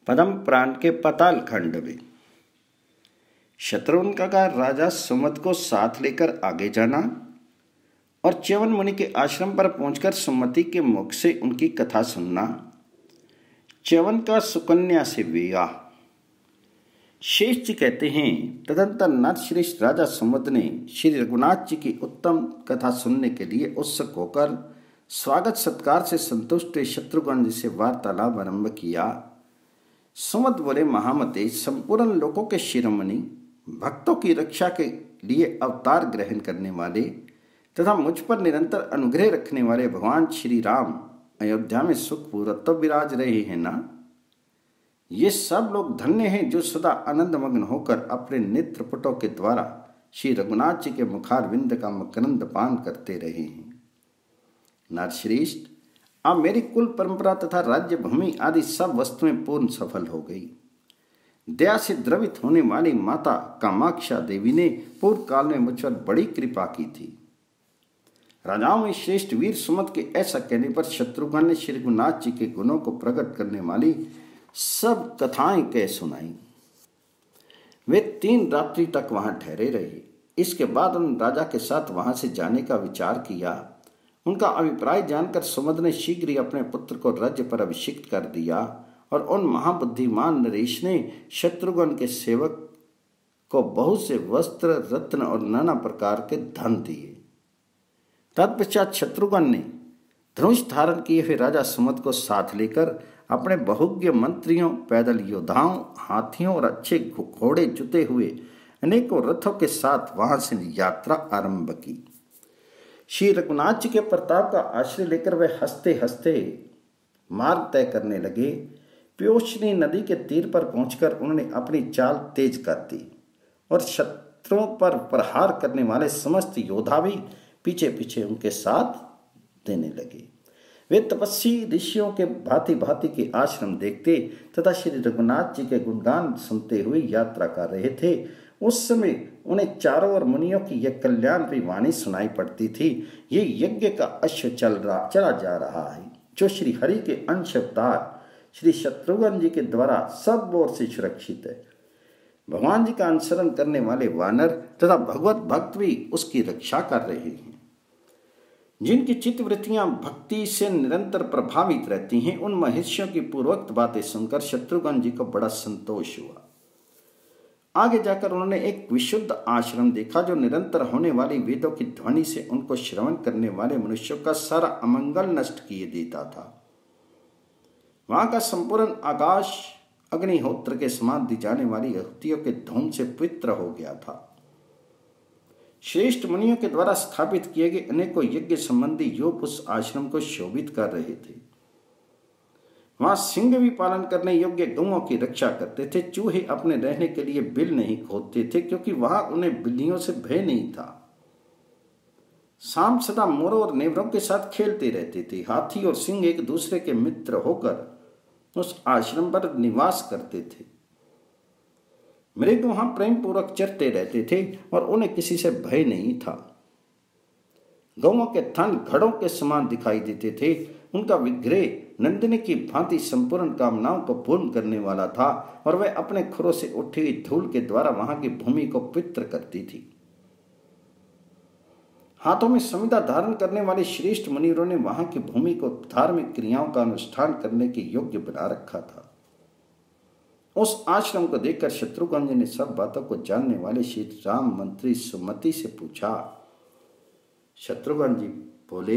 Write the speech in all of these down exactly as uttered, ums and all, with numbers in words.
पद्म पुराण के पाताल खंड में शत्रुघ्न का राजा सुमंत को साथ लेकर आगे जाना और च्यवन मुनि के आश्रम पर पहुंचकर सुमति के मुख से उनकी कथा सुनना। च्यवन का सुकन्या से विवाह। शेष जी कहते हैं, तदंतर नरश्रेष्ठ राजा सुमंत ने श्री रघुनाथ जी की उत्तम कथा सुनने के लिए उत्सुक होकर स्वागत सत्कार से संतुष्ट शत्रुघ्न जी से वार्तालाप आरंभ किया। सुमंत बोले, महामते, संपूर्ण लोकों के शिरोमणि, भक्तों की रक्षा के लिए अवतार ग्रहण करने वाले तथा मुझ पर निरंतर अनुग्रह रखने वाले भगवान श्री राम अयोध्या में सुखपूर्वक तो विराज रहे हैं ना। ये सब लोग धन्य हैं जो सदा आनंदमग्न होकर अपने नेत्रपटों के द्वारा श्री रघुनाथ जी के मुखारविंद का मकरंद पान करते रहे हैं। नरश्रेष्ठ, अब मेरी कुल परंपरा तथा राज्य भूमि आदि सब वस्तुएं पूर्ण सफल हो गई। दया से द्रवित होने वाली माता कामाक्षा देवी ने पूर्व काल में मुझ पर बड़ी कृपा की थी। राजाओं में श्रेष्ठ वीर सुमंत के ऐसा कहने पर शत्रुघ्न ने श्री रघुनाथ जी के गुणों को प्रकट करने वाली सब कथाएं कह सुनाई। वे तीन रात्रि तक वहां ठहरे रहे। इसके बाद उन राजा के साथ वहां से जाने का विचार किया। उनका अभिप्राय जानकर सुमंत ने शीघ्र ही अपने पुत्र को राज्य पर अभिषिक्त कर दिया और उन महाबुद्धिमान नरेश ने शत्रुघ्न के सेवक को बहुत से वस्त्र, रत्न और नाना प्रकार के धन दिए। तत्पश्चात शत्रुघ्न ने धनुष धारण किए हुए राजा सुमंत को साथ लेकर अपने बहुज्ञ मंत्रियों, पैदल योद्धाओं, हाथियों और अच्छे घोड़े जुते हुए अनेकों रथों के साथ वहां से यात्रा आरंभ की। श्री रघुनाथ जी के प्रताप का आश्रय लेकर वे हंसते हंसते मार्ग तय करने लगे। प्योष्णी नदी के तीर पर पहुंचकर उन्होंने अपनी चाल तेज कर दी और शत्रुओं पर प्रहार करने वाले समस्त योद्धा भी पीछे पीछे उनके साथ देने लगे। वे तपस्वी ऋषियों के भांति भांति के आश्रम देखते तथा श्री रघुनाथ जी के गुणगान सुनते हुए यात्रा कर रहे थे। उस समय उन्हें चारों ओर मुनियों की यह कल्याणकारी वाणी सुनाई पड़ती थी। ये यज्ञ का अश्व चल रहा चला जा रहा है, जो श्री हरि के अंश अवतार श्री शत्रुघ्न जी के द्वारा सब ओर से सुरक्षित है। भगवान जी का अनुसरण करने वाले वानर तथा भगवत भक्त भी उसकी रक्षा कर रहे हैं। जिनकी चित्तवृत्तियां भक्ति से निरंतर प्रभावित रहती हैं, उन महर्षियों की पूर्वोक्त बातें सुनकर शत्रुघ्न जी को बड़ा संतोष हुआ। आगे जाकर उन्होंने एक विशुद्ध आश्रम देखा जो निरंतर होने वाली वेदों की ध्वनि से उनको श्रवण करने वाले मनुष्यों का सारा अमंगल नष्ट किए देता था। वहां का संपूर्ण आकाश अग्निहोत्र के समान दी जाने वाली आहुतियों के धूम से पवित्र हो गया था। श्रेष्ठ मुनियों के द्वारा स्थापित किए गए अनेकों यज्ञ संबंधी योग उस आश्रम को शोभित कर रहे थे। वहां सिंह भी पालन करने योग्य गौओं की रक्षा करते थे। चूहे अपने रहने के लिए बिल नहीं खोदते थे, क्योंकि वहां उन्हें बिल्लियों से भय नहीं था। सांप सदा मोरों और नेवरों के साथ खेलते रहते थे। हाथी और सिंह एक दूसरे के मित्र होकर उस आश्रम पर निवास करते थे। मृग वहां प्रेम पूर्वक चरते रहते थे और उन्हें किसी से भय नहीं था। गौओं के थन घड़ों के समान दिखाई देते थे। उनका विग्रह नंदिनी की भांति संपूर्ण कामनाओं को पूर्ण करने वाला था और वह अपने खुरों से उठी हुई धूल के द्वारा वहां की भूमि को पवित्र करती थी। हाथों में संविदा धारण करने वाले श्रेष्ठ मुनिवरों ने वहां की भूमि को धार्मिक क्रियाओं का अनुष्ठान करने के योग्य बना रखा था। उस आश्रम को देखकर शत्रुघ्न जी ने सब बातों को जानने वाले श्री राम मंत्री सुमति से पूछा। शत्रुघ्न जी बोले,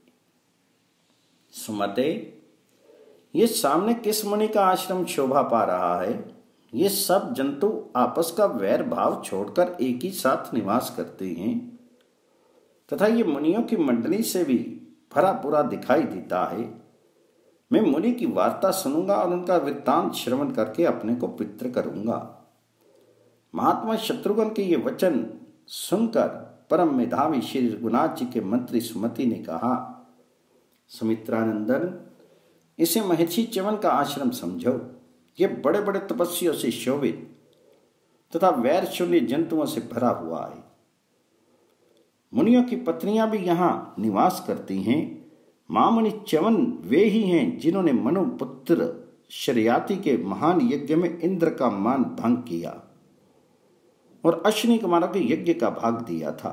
सुमते, ये सामने किस मुनि का आश्रम शोभा पा रहा है? ये सब जंतु आपस का वैर भाव छोड़कर एक ही साथ निवास करते हैं तथा ये मुनियों की मंडली से भी भरा पूरा दिखाई देता है। मैं मुनि की वार्ता सुनूंगा और उनका वृत्तांत श्रवण करके अपने को पवित्र करूंगा। महात्मा शत्रुघ्न के ये वचन सुनकर परम मेधावी श्री रघुनाथ जी के मंत्री सुमति ने कहा, सुमित्रानंदन, इसे महर्षि च्यवन का आश्रम समझो। ये बड़े बड़े तपस्वियों से शोभित तथा वैर शून्य जंतुओं से भरा हुआ है। मुनियों की पत्नियां भी यहाँ निवास करती हैं। मामुनि च्यवन वे ही हैं जिन्होंने मनु पुत्र शरियाती के महान यज्ञ में इंद्र का मान भंग किया और अश्विनी कुमारों के यज्ञ का भाग दिया था।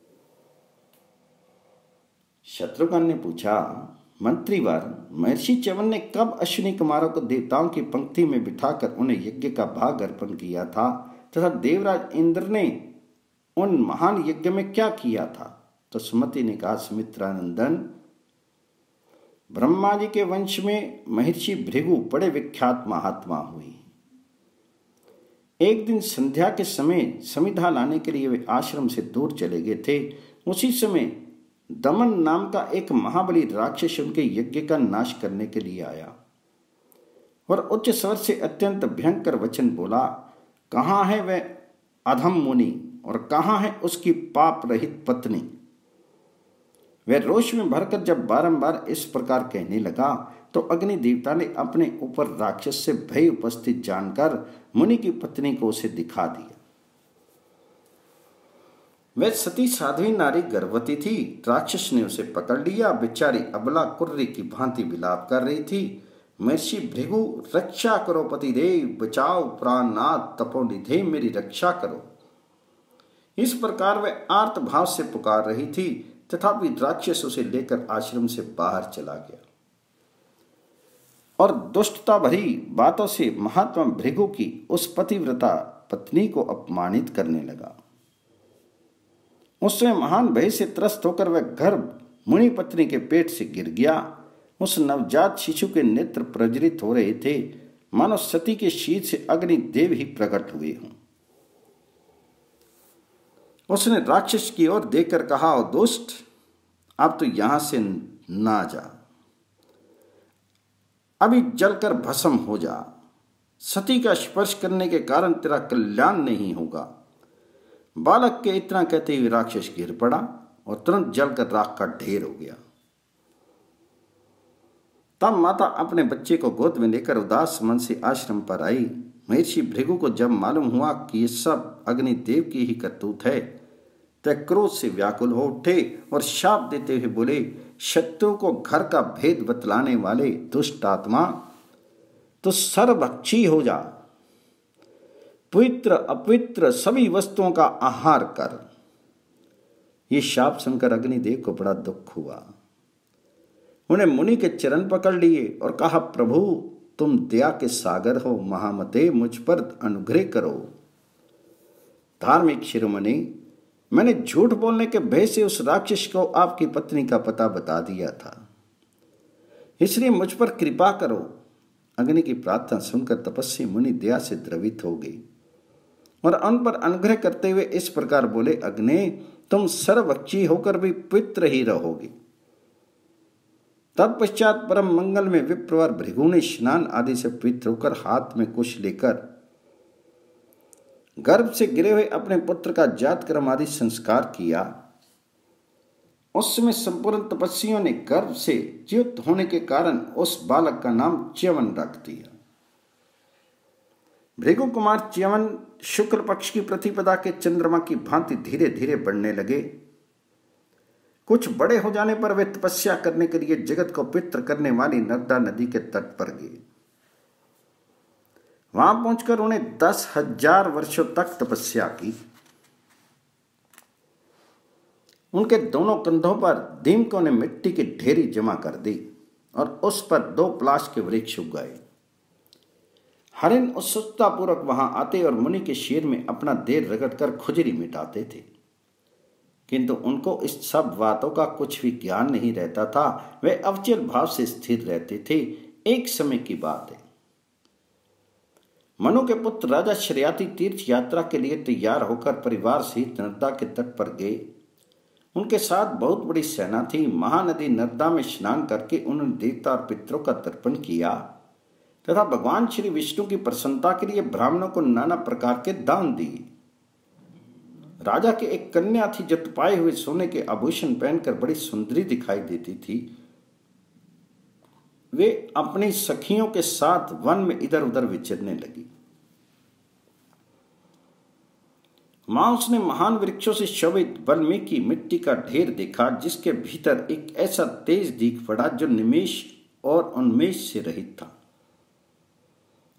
शत्रुघ्न ने पूछा, मंत्रीवर, महर्षि च्यवन ने कब अश्विनी कुमारों को देवताओं की पंक्ति में बिठाकर उन्हें यज्ञ का भाग अर्पण किया था तथा देवराज इंद्र ने उन महान यज्ञ में क्या किया था? तो सुमति ने कहा, सुमित्रानंदन, ब्रह्मा जी के वंश में महर्षि भृगु बड़े विख्यात महात्मा हुए। एक दिन संध्या के समय समिधा लाने के लिए वे आश्रम से दूर चले गए थे। उसी समय दमन नाम का एक महाबली राक्षस उनके यज्ञ का नाश करने के लिए आया और उच्च स्वर से अत्यंत भयंकर वचन बोला, कहाँ है वह अधम मुनि और कहाँ है उसकी पाप रहित पत्नी? वह रोष में भरकर जब बारंबार इस प्रकार कहने लगा तो अग्नि देवता ने अपने ऊपर राक्षस से भय उपस्थित जानकर मुनि की पत्नी को उसे दिखा दिया। वह सती साध्वी नारी गर्भवती थी। राक्षस ने उसे पकड़ लिया। बेचारी अबला कुर्री की भांति विलाप कर रही थी। महर्षि भृगु, रक्षा करो पतिदेव, बचाओ प्राणनाथ तपोनिधे, मेरी रक्षा करो। इस प्रकार वह आर्त भाव से पुकार रही थी। तथापि राक्षस उसे लेकर आश्रम से बाहर चला गया और दुष्टता भरी बातों से महात्मा भृगु की उस पतिव्रता पत्नी को अपमानित करने लगा। उसमें महान भय से त्रस्त होकर वह गर्भ मुनि पत्नी के पेट से गिर गया। उस नवजात शिशु के नेत्र प्रज्वलित हो रहे थे, मानो सती के शीत से अग्निदेव ही प्रकट हुए हों। उसने राक्षस की ओर देखकर कहा, ओ दुष्ट, अब तो यहां से ना जा, अभी जलकर भस्म हो जा। सती का स्पर्श करने के कारण तेरा कल्याण नहीं होगा। बालक के इतना कहते हुए राक्षस गिर पड़ा और तुरंत जलकर राख का ढेर हो गया। तब माता अपने बच्चे को गोद में लेकर उदास मन से आश्रम पर आई। महर्षि भृगु को जब मालूम हुआ कि ये सब अग्निदेव की ही करतूत है, तो क्रोध से व्याकुल हो उठे और शाप देते हुए बोले, शत्रु को घर का भेद बतलाने वाले दुष्ट आत्मा, तो सर्वभक्षी हो जा। पवित्र अपवित्र सभी वस्तुओं का आहार कर। ये शाप सुनकर अग्निदेव को बड़ा दुख हुआ। उन्हें मुनि के चरण पकड़ लिए और कहा, प्रभु तुम दया के सागर हो, महामते मुझ पर अनुग्रह करो। धार्मिक शिरोमणि, मैंने झूठ बोलने के भय से उस राक्षस को आपकी पत्नी का पता बता दिया था, इसलिए मुझ पर कृपा करो। अग्नि की प्रार्थना सुनकर तपस्वी मुनि दया से द्रवित हो गई और उन पर अनुग्रह करते हुए इस प्रकार बोले, अग्नि तुम सर्वभक्षी होकर भी पवित्र ही रहोगे। तत्पश्चात परम मंगल में विप्रवर भृगु ने स्नान आदि से पवित्र होकर हाथ में कुश लेकर गर्भ से गिरे हुए अपने पुत्र का जात कर्म आदि संस्कार किया। उस समय संपूर्ण तपस्वियों ने गर्भ से च्युत होने के कारण उस बालक का नाम च्यवन रख दिया। भृगु कुमार च्यवन शुक्ल पक्ष की प्रतिपदा के चंद्रमा की भांति धीरे धीरे बढ़ने लगे। कुछ बड़े हो जाने पर वे तपस्या करने के लिए जगत को पवित्र करने वाली नर्मदा नदी के तट पर गए। वहां पहुंचकर उन्हें दस हजार वर्षों तक तपस्या की। उनके दोनों कंधों पर दीमकों ने मिट्टी की ढेरी जमा कर दी और उस पर दो पलाश के वृक्ष उग गए। हरिण उत्सुकता पूर्वक वहां आते और मुनि के शीर में अपना देर रगड़कर खुजली मिटाते थे, किंतु उनको इस सब बातों का कुछ भी ज्ञान नहीं रहता था। वे अवचल भाव से स्थिर रहते थे। एक समय की बात है, मनु के पुत्र राजा शरियाती तीर्थ यात्रा के लिए तैयार होकर परिवार सहित नर्मदा के तट पर गए। उनके साथ बहुत बड़ी सेना थी। महानदी नर्मदा में स्नान करके उन्होंने देवता और पितरों का तर्पण किया तथा भगवान श्री विष्णु की प्रसन्नता के लिए ब्राह्मणों को नाना प्रकार के दान दिए। राजा की एक कन्या थी जो तपाए हुए सोने के आभूषण पहनकर बड़ी सुंदरी दिखाई देती थी। वे अपनी सखियों के साथ वन में इधर उधर विचरने लगी। मां उसने महान वृक्षों से शोभित वाल्मीकि मिट्टी का ढेर देखा, जिसके भीतर एक ऐसा तेज दिख पड़ा जो निमेष और उन्मेष से रहित था।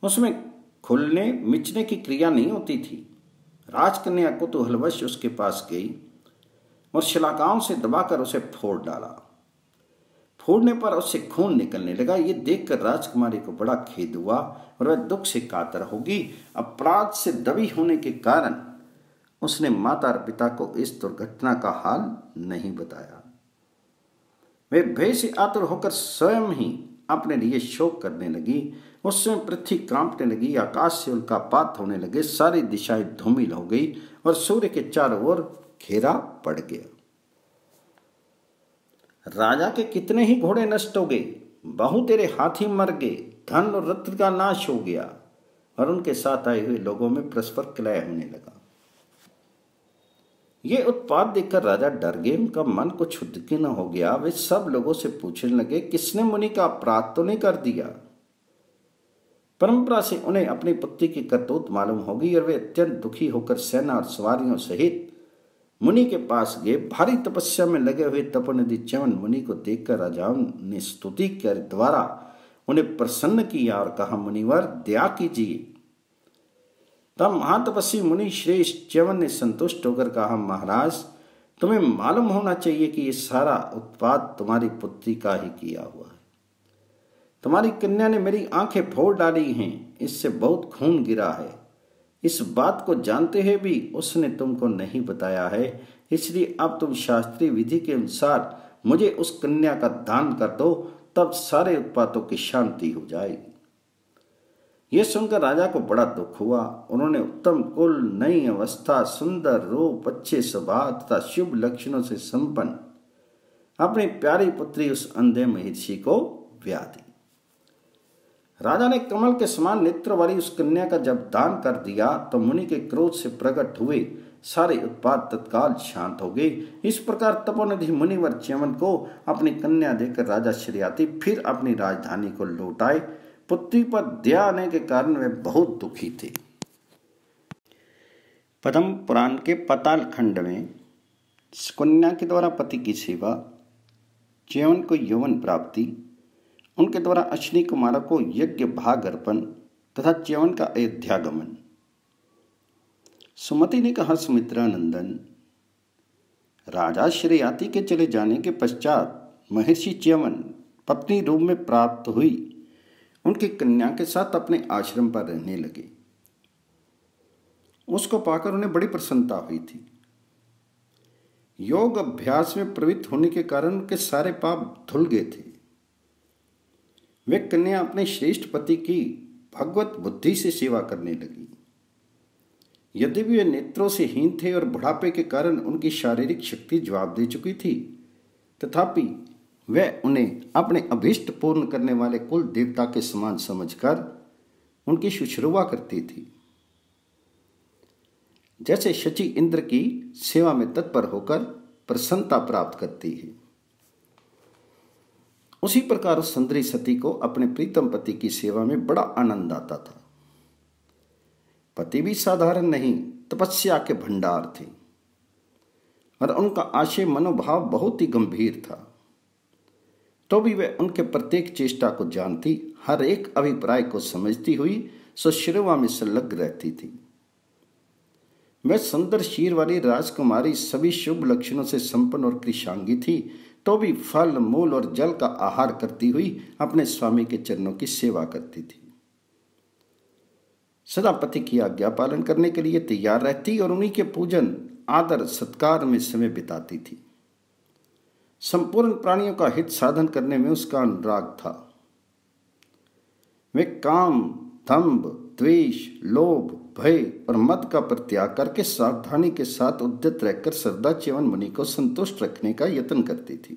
उसमें खुलने मिचने की क्रिया नहीं होती थी। राजकन्या कुतूहलवश उसके पास गई और शिलाकाओं से दबाकर उसे फोड़ डाला। फोड़ने पर उससे खून निकलने लगा। ये देखकर राजकुमारी को बड़ा खेद हुआ और वह दुख से कातर होगी। अपराध से दबी होने के कारण उसने माता और पिता को इस दुर्घटना का हाल नहीं बताया। वे भय से आतुर होकर स्वयं ही अपने लिए शोक करने लगी। उस समय पृथ्वी कांपने लगी, आकाश से उल्कापात होने लगे, सारी दिशाएं धूमिल हो गई और सूर्य के चारों ओर घेरा पड़ गया। राजा के कितने ही घोड़े नष्ट हो गए, बहु तेरे हाथी मर गए, धन और रत्न का नाश हो गया और उनके साथ आए हुए लोगों में परस्पर कलह होने लगा। ये उत्पात देखकर राजा डर गए, उनका मन कुछ उद्विग्न हो गया। वे सब लोगों से पूछने लगे, किसने मुनि का अपराध तो नहीं कर दिया? परंपरा से उन्हें अपनी पुत्री की करतूत मालूम होगी और वे अत्यंत दुखी होकर सेना और सवारियों सहित मुनि के पास गए। भारी तपस्या में लगे हुए तपोनिधि च्यवन मुनि को देखकर राजाओं ने स्तुति कर द्वारा उन्हें प्रसन्न किया और कहा, मुनिवर दया कीजिए। तब महातपस्वी मुनि श्रेष्ठ च्यवन ने संतुष्ट होकर कहा, महाराज तुम्हें मालूम होना चाहिए कि ये सारा उत्पात तुम्हारी पुत्री का ही किया हुआ है। तुम्हारी कन्या ने मेरी आंखें फोड़ डाली हैं, इससे बहुत खून गिरा है। इस बात को जानते हुए भी उसने तुमको नहीं बताया है, इसलिए अब तुम शास्त्रीय विधि के अनुसार मुझे उस कन्या का दान कर दो, तब सारे उत्पातों की शांति हो जाएगी। यह सुनकर राजा को बड़ा दुख हुआ। उन्होंने उत्तम कुल, नई अवस्था, सुंदर रूप, अच्छे स्वभाव तथा शुभ लक्षणों से संपन्न अपनी प्यारी पुत्री उस अंधे महर्षि को ब्याह दी। राजा ने कमल के समान नेत्र वाली उस कन्या का जब दान कर दिया तो मुनि के क्रोध से प्रकट हुए सारे उत्पात तत्काल शांत हो गए। इस प्रकार तपोनिधि मुनिवर च्यवन को अपनी कन्या देकर राजा शर्याती फिर अपनी राजधानी को लौट आए। पुत्री पर दया आने के कारण वे बहुत दुखी थे। पद्म पुराण के पाताल खंड में कन्या के द्वारा पति की सेवा, च्यवन को यौवन प्राप्ति, उनके द्वारा अश्विनी कुमार को यज्ञ भाग अर्पण तथा च्यवन का अयोध्यागमन। सुमति ने कहा, सुमित्रा नंदन, राजा शर्याती के चले जाने के पश्चात महर्षि च्यवन पत्नी रूप में प्राप्त हुई उनकी कन्या के साथ अपने आश्रम पर रहने लगे। उसको पाकर उन्हें बड़ी प्रसन्नता हुई थी। योग अभ्यास में प्रवृत्त होने के कारण उनके सारे पाप धुल गए थे। वे कन्या अपने श्रेष्ठ पति की भगवत बुद्धि से सेवा करने लगी। यद्यपि वे नेत्रों से हीन थे और बुढ़ापे के कारण उनकी शारीरिक शक्ति जवाब दे चुकी थी, तथापि वह उन्हें अपने अभीष्ट पूर्ण करने वाले कुल देवता के समान समझकर उनकी शुश्रूषा करती थी। जैसे शची इंद्र की सेवा में तत्पर होकर प्रसन्नता प्राप्त करती है, उसी प्रकार उस सुंदरी सती को अपने प्रीतम पति की सेवा में बड़ा आनंद आता था। पति भी साधारण नहीं, तपस्या के भंडार थे और उनका आशय मनोभाव बहुत ही गंभीर था। तो भी वह उनके प्रत्येक चेष्टा को जानती, हर एक अभिप्राय को समझती हुई सुश्रूषा में संलग्न रहती थी। वह सुंदर शीर वाली राजकुमारी सभी शुभ लक्षणों से संपन्न और कृशांगी थी, तो भी फल, मूल और जल का आहार करती हुई अपने स्वामी के चरणों की सेवा करती थी। सदा पति की आज्ञा पालन करने के लिए तैयार रहती और उन्हीं के पूजन, आदर, सत्कार में समय बिताती थी। संपूर्ण प्राणियों का हित साधन करने में उसका अनुराग था। वे काम, दंभ, द्वेष, लोभ, भय और मद का परित्याग करके सावधानी के साथ उद्यत रहकर सरदा च्यवन मुनि को संतुष्ट रखने का यत्न करती थी।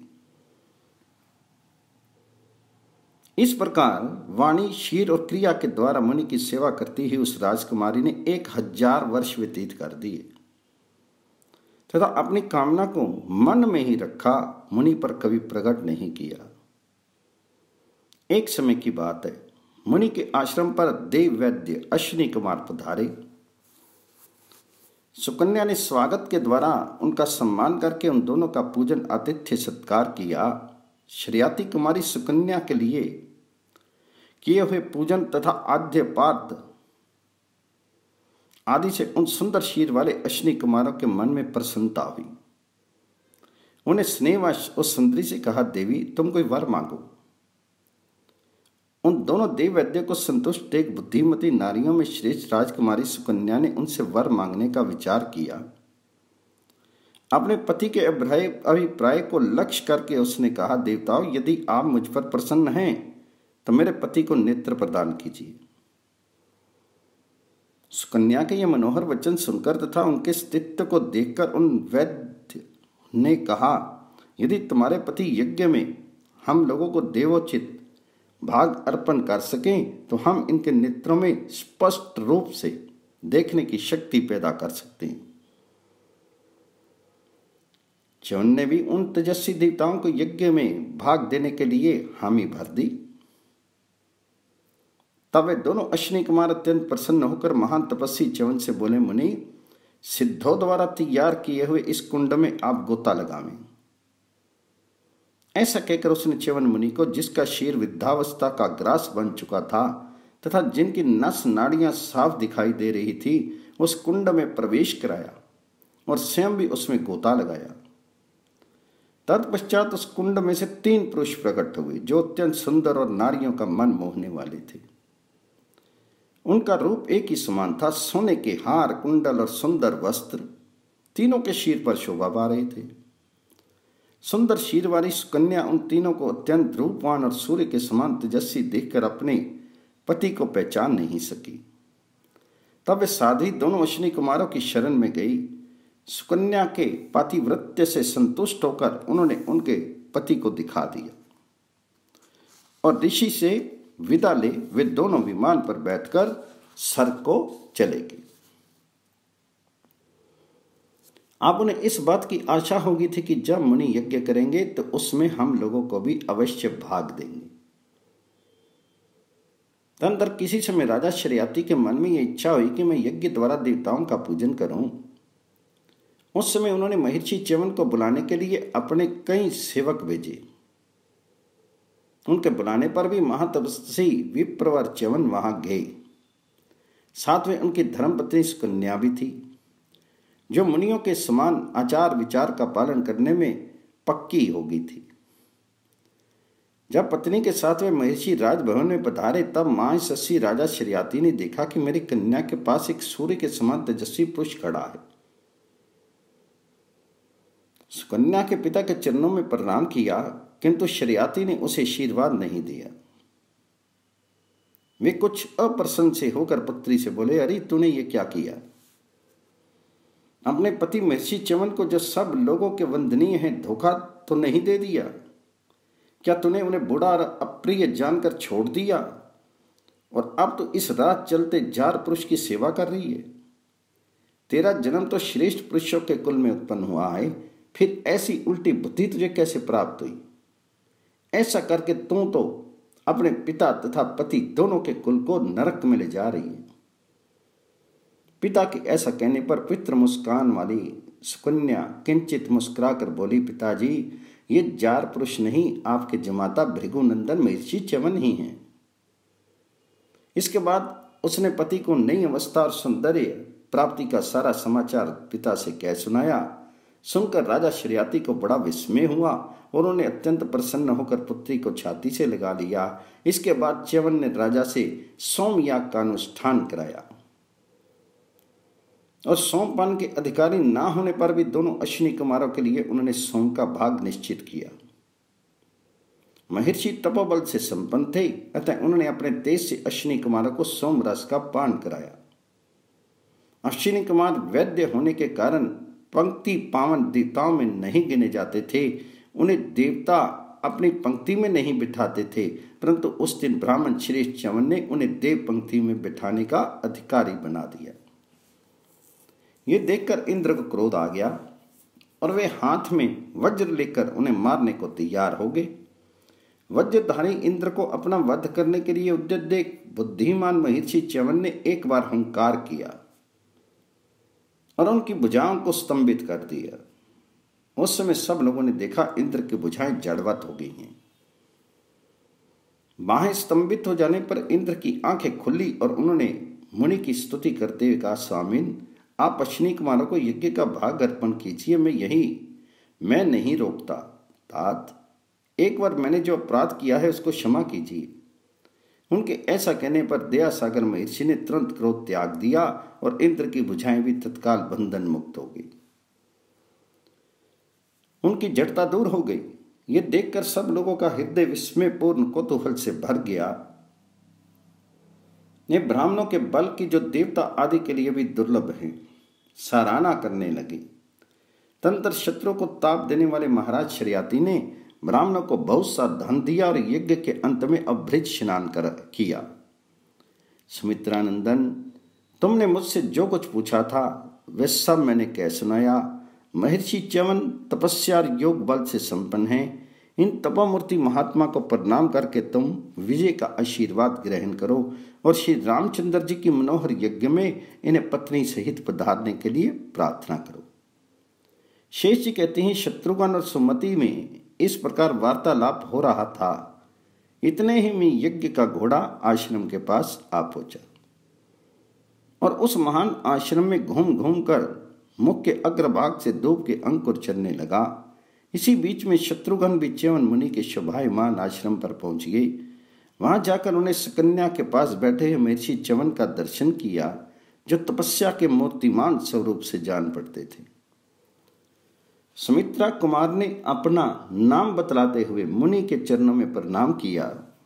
इस प्रकार वाणी, शीर और क्रिया के द्वारा मुनि की सेवा करती हुई उस राजकुमारी ने एक हजार वर्ष व्यतीत कर दिए तथा अपनी कामना को मन में ही रखा, मुनि पर कभी प्रकट नहीं किया। एक समय की बात है, मुनि के आश्रम पर देव वैद्य अश्विनी कुमार पधारे। सुकन्या ने स्वागत के द्वारा उनका सम्मान करके उन दोनों का पूजन, आतिथ्य, सत्कार किया। शर्याती कुमारी सुकन्या के लिए किए हुए पूजन तथा आद्य पाद आदि से उन सुंदर शीर वाले अश्विनी कुमारों के मन में प्रसन्नता हुई। उन्हें स्नेहवश उस सुंदरी से कहा, देवी तुम कोई वर मांगो। उन दोनों देव वैद्य को संतुष्ट एक बुद्धिमती नारियों में श्रेष्ठ राजकुमारी सुकन्या ने उनसे वर मांगने का विचार किया। अपने पति के अभिप्राय को लक्ष्य करके उसने कहा, देवताओं यदि आप मुझ पर प्रसन्न हैं तो मेरे पति को नेत्र प्रदान कीजिए। सुकन्या के यह मनोहर वचन सुनकर तथा उनके स्थित्व को देखकर उन वैद्य ने कहा, यदि तुम्हारे पति यज्ञ में हम लोगों को देवोचित भाग अर्पण कर सकें तो हम इनके नेत्रों में स्पष्ट रूप से देखने की शक्ति पैदा कर सकते हैं। च्यवन ने भी उन तेजस्वी देवताओं को यज्ञ में भाग देने के लिए हामी भर दी। तब वे दोनों अश्विनी कुमार अत्यंत प्रसन्न होकर महान तपस्वी च्यवन से बोले, मुनि सिद्धों द्वारा तैयार किए हुए इस कुंड में आप गोता लगावें। ऐसा कहकर उसने च्यवन मुनि को, जिसका शीर वृद्धावस्था का ग्रास बन चुका था तथा जिनकी नस नाड़ियां साफ दिखाई दे रही थी, उस कुंड में प्रवेश कराया और स्वयं भी उसमें गोता लगाया। तत्पश्चात उस कुंड में से तीन पुरुष प्रकट हुए जो अत्यंत सुंदर और नारियों का मन मोहने वाले थे। उनका रूप एक ही समान था। सोने के हार, कुंडल और सुंदर वस्त्र तीनों के शीर पर शोभा पा रहे थे। सुंदर शीर वाली सुकन्या उन तीनों को अत्यंत रूपवान और सूर्य के समान तेजस्वी देखकर अपने पति को पहचान नहीं सकी। तब वे साध्वी दोनों अश्विनी कुमारों की शरण में गई। सुकन्या के पातिव्रत्य से संतुष्ट होकर उन्होंने उनके पति को दिखा दिया और ऋषि से विदा ले वे दोनों विमान पर बैठकर स्वर्ग को चले गए। आप उन्हें इस बात की आशा होगी थी कि जब मुनि यज्ञ करेंगे तो उसमें हम लोगों को भी अवश्य भाग देंगे। तदनंतर किसी समय राजा शर्याती के मन में यह इच्छा हुई कि मैं यज्ञ द्वारा देवताओं का पूजन करूं। उस समय उन्होंने महर्षि च्यवन को बुलाने के लिए अपने कई सेवक भेजे। उनके बुलाने पर भी महातपस्वी विप्रवर च्यवन वहां गए। साथ में उनकी धर्मपत्नी सुकन्या भी थी, जो मुनियों के समान आचार विचार का पालन करने में पक्की हो गई थी। जब पत्नी के साथ वे महर्षि राजभवन में पधारे तब महायशस्वी राजा शर्याती ने देखा कि मेरी कन्या के पास एक सूर्य के समान तेजस्वी पुरुष खड़ा है। सुकन्या के पिता के चरणों में प्रणाम किया, किंतु शर्याती ने उसे आशीर्वाद नहीं दिया। वे कुछ अप्रसन्न से होकर पुत्री से बोले, अरे तूने ये क्या किया? अपने पति महर्षि च्यवन को जो सब लोगों के वंदनीय हैं धोखा तो नहीं दे दिया? क्या तूने उन्हें बुरा और अप्रिय जानकर छोड़ दिया और अब तो इस रात चलते जार पुरुष की सेवा कर रही है? तेरा जन्म तो श्रेष्ठ पुरुषों के कुल में उत्पन्न हुआ है, फिर ऐसी उल्टी बुद्धि तुझे कैसे प्राप्त हुई? ऐसा करके तू तो अपने पिता तथा पति दोनों के कुल को नरक में ले जा रही है। पिता के ऐसा कहने पर पवित्र मुस्कान वाली सुकन्या किंचित मुस्कुराकर बोली, पिताजी ये जार पुरुष नहीं, आपके जमाता भृगुनंदन महर्षि च्यवन ही हैं। इसके बाद उसने पति को नई अवस्था और सौंदर्य प्राप्ति का सारा समाचार पिता से कह सुनाया। सुनकर राजा शर्याती को बड़ा विस्मय हुआ और उन्हें अत्यंत प्रसन्न होकर पुत्री को छाती से लगा लिया। इसके बाद च्यवन ने राजा से सोमयाग का अनुष्ठान कराया और सोमपान के अधिकारी ना होने पर भी दोनों अश्विनी कुमारों के लिए उन्होंने सोम का भाग निश्चित किया। महर्षि तपोबल से संपन्न थे, अतः उन्होंने अपने तेज से अश्विनी कुमारों को सोम रस का पान कराया। अश्विनी कुमार वैद्य होने के कारण पंक्ति पावन देवताओं में नहीं गिने जाते थे। उन्हें देवता अपनी पंक्ति में नहीं बिठाते थे, परंतु उस दिन ब्राह्मण श्रेष्ठ च्यवन ने उन्हें देव पंक्ति में बिठाने का अधिकारी बना दिया। ये देखकर इंद्र को क्रोध आ गया और वे हाथ में वज्र लेकर उन्हें मारने को तैयार हो गए। वज्रधारी इंद्र को अपना वध करने के लिए उद्यत देख बुद्धिमान महर्षि च्यवन ने एक बार हुंकार किया और उनकी भुजाओं को स्तंभित कर दिया। उस समय सब लोगों ने देखा इंद्र की भुजाएं जड़वत हो गई हैं। बाहें स्तंभित हो जाने पर इंद्र की आंखें खुली और उन्होंने मुनि की स्तुति करते हुए कहा, स्वामिन, आप अश्विनी कुमारों को यज्ञ का भाग अर्पण कीजिए, मैं यही मैं नहीं रोकता। तात, एक बार मैंने जो अपराध किया है उसको क्षमा कीजिए। उनके ऐसा कहने पर दया सागर महर्षि ने तुरंत क्रोध त्याग दिया और इंद्र की भुजाएं भी तत्काल बंधन मुक्त हो गई। उनकी जड़ता दूर हो गई। ये देखकर सब लोगों का हृदय विस्मयपूर्ण कौतूहल से भर गया। ये ब्राह्मणों के बल की जो देवता आदि के लिए भी दुर्लभ है, सराहना करने लगे। तंत्र शत्रु को ताप देने वाले महाराज शर्याती ने ब्राह्मणों को बहुत सा धन दिया और यज्ञ के अंत में अभृत स्नान कर किया। सुमित्रानंदन, तुमने मुझसे जो कुछ पूछा था वह सब मैंने कह सुनाया। महर्षि च्यवन तपस्या और योग बल से संपन्न है। इन तपोमूर्ति महात्मा को प्रणाम करके तुम विजय का आशीर्वाद ग्रहण करो और श्री रामचंद्र जी की मनोहर यज्ञ में इन्हें पत्नी सहित पधारने के लिए प्रार्थना करो। शेष जी कहते हैं, शत्रुघ्न और सुमति में इस प्रकार वार्तालाप हो रहा था। इतने ही में यज्ञ का घोड़ा आश्रम के पास आ पहुंचा और उस महान आश्रम में घूम घूम कर मुख्य अग्रभाग से धूप के अंकुर चलने लगा। इसी बीच में शत्रुघ्न भी च्यवन मुनि के शोभायमान आश्रम पर पहुंच गए। वहां जाकर उन्हें सकन्या के पास बैठे हुए महर्षि च्यवन का दर्शन किया, जो तपस्या के मूर्तिमान स्वरूप से जान पड़ते थे। सुमित्रा कुमार ने अपना नाम बतलाते हुए मुनि के चरणों में प्रणाम किया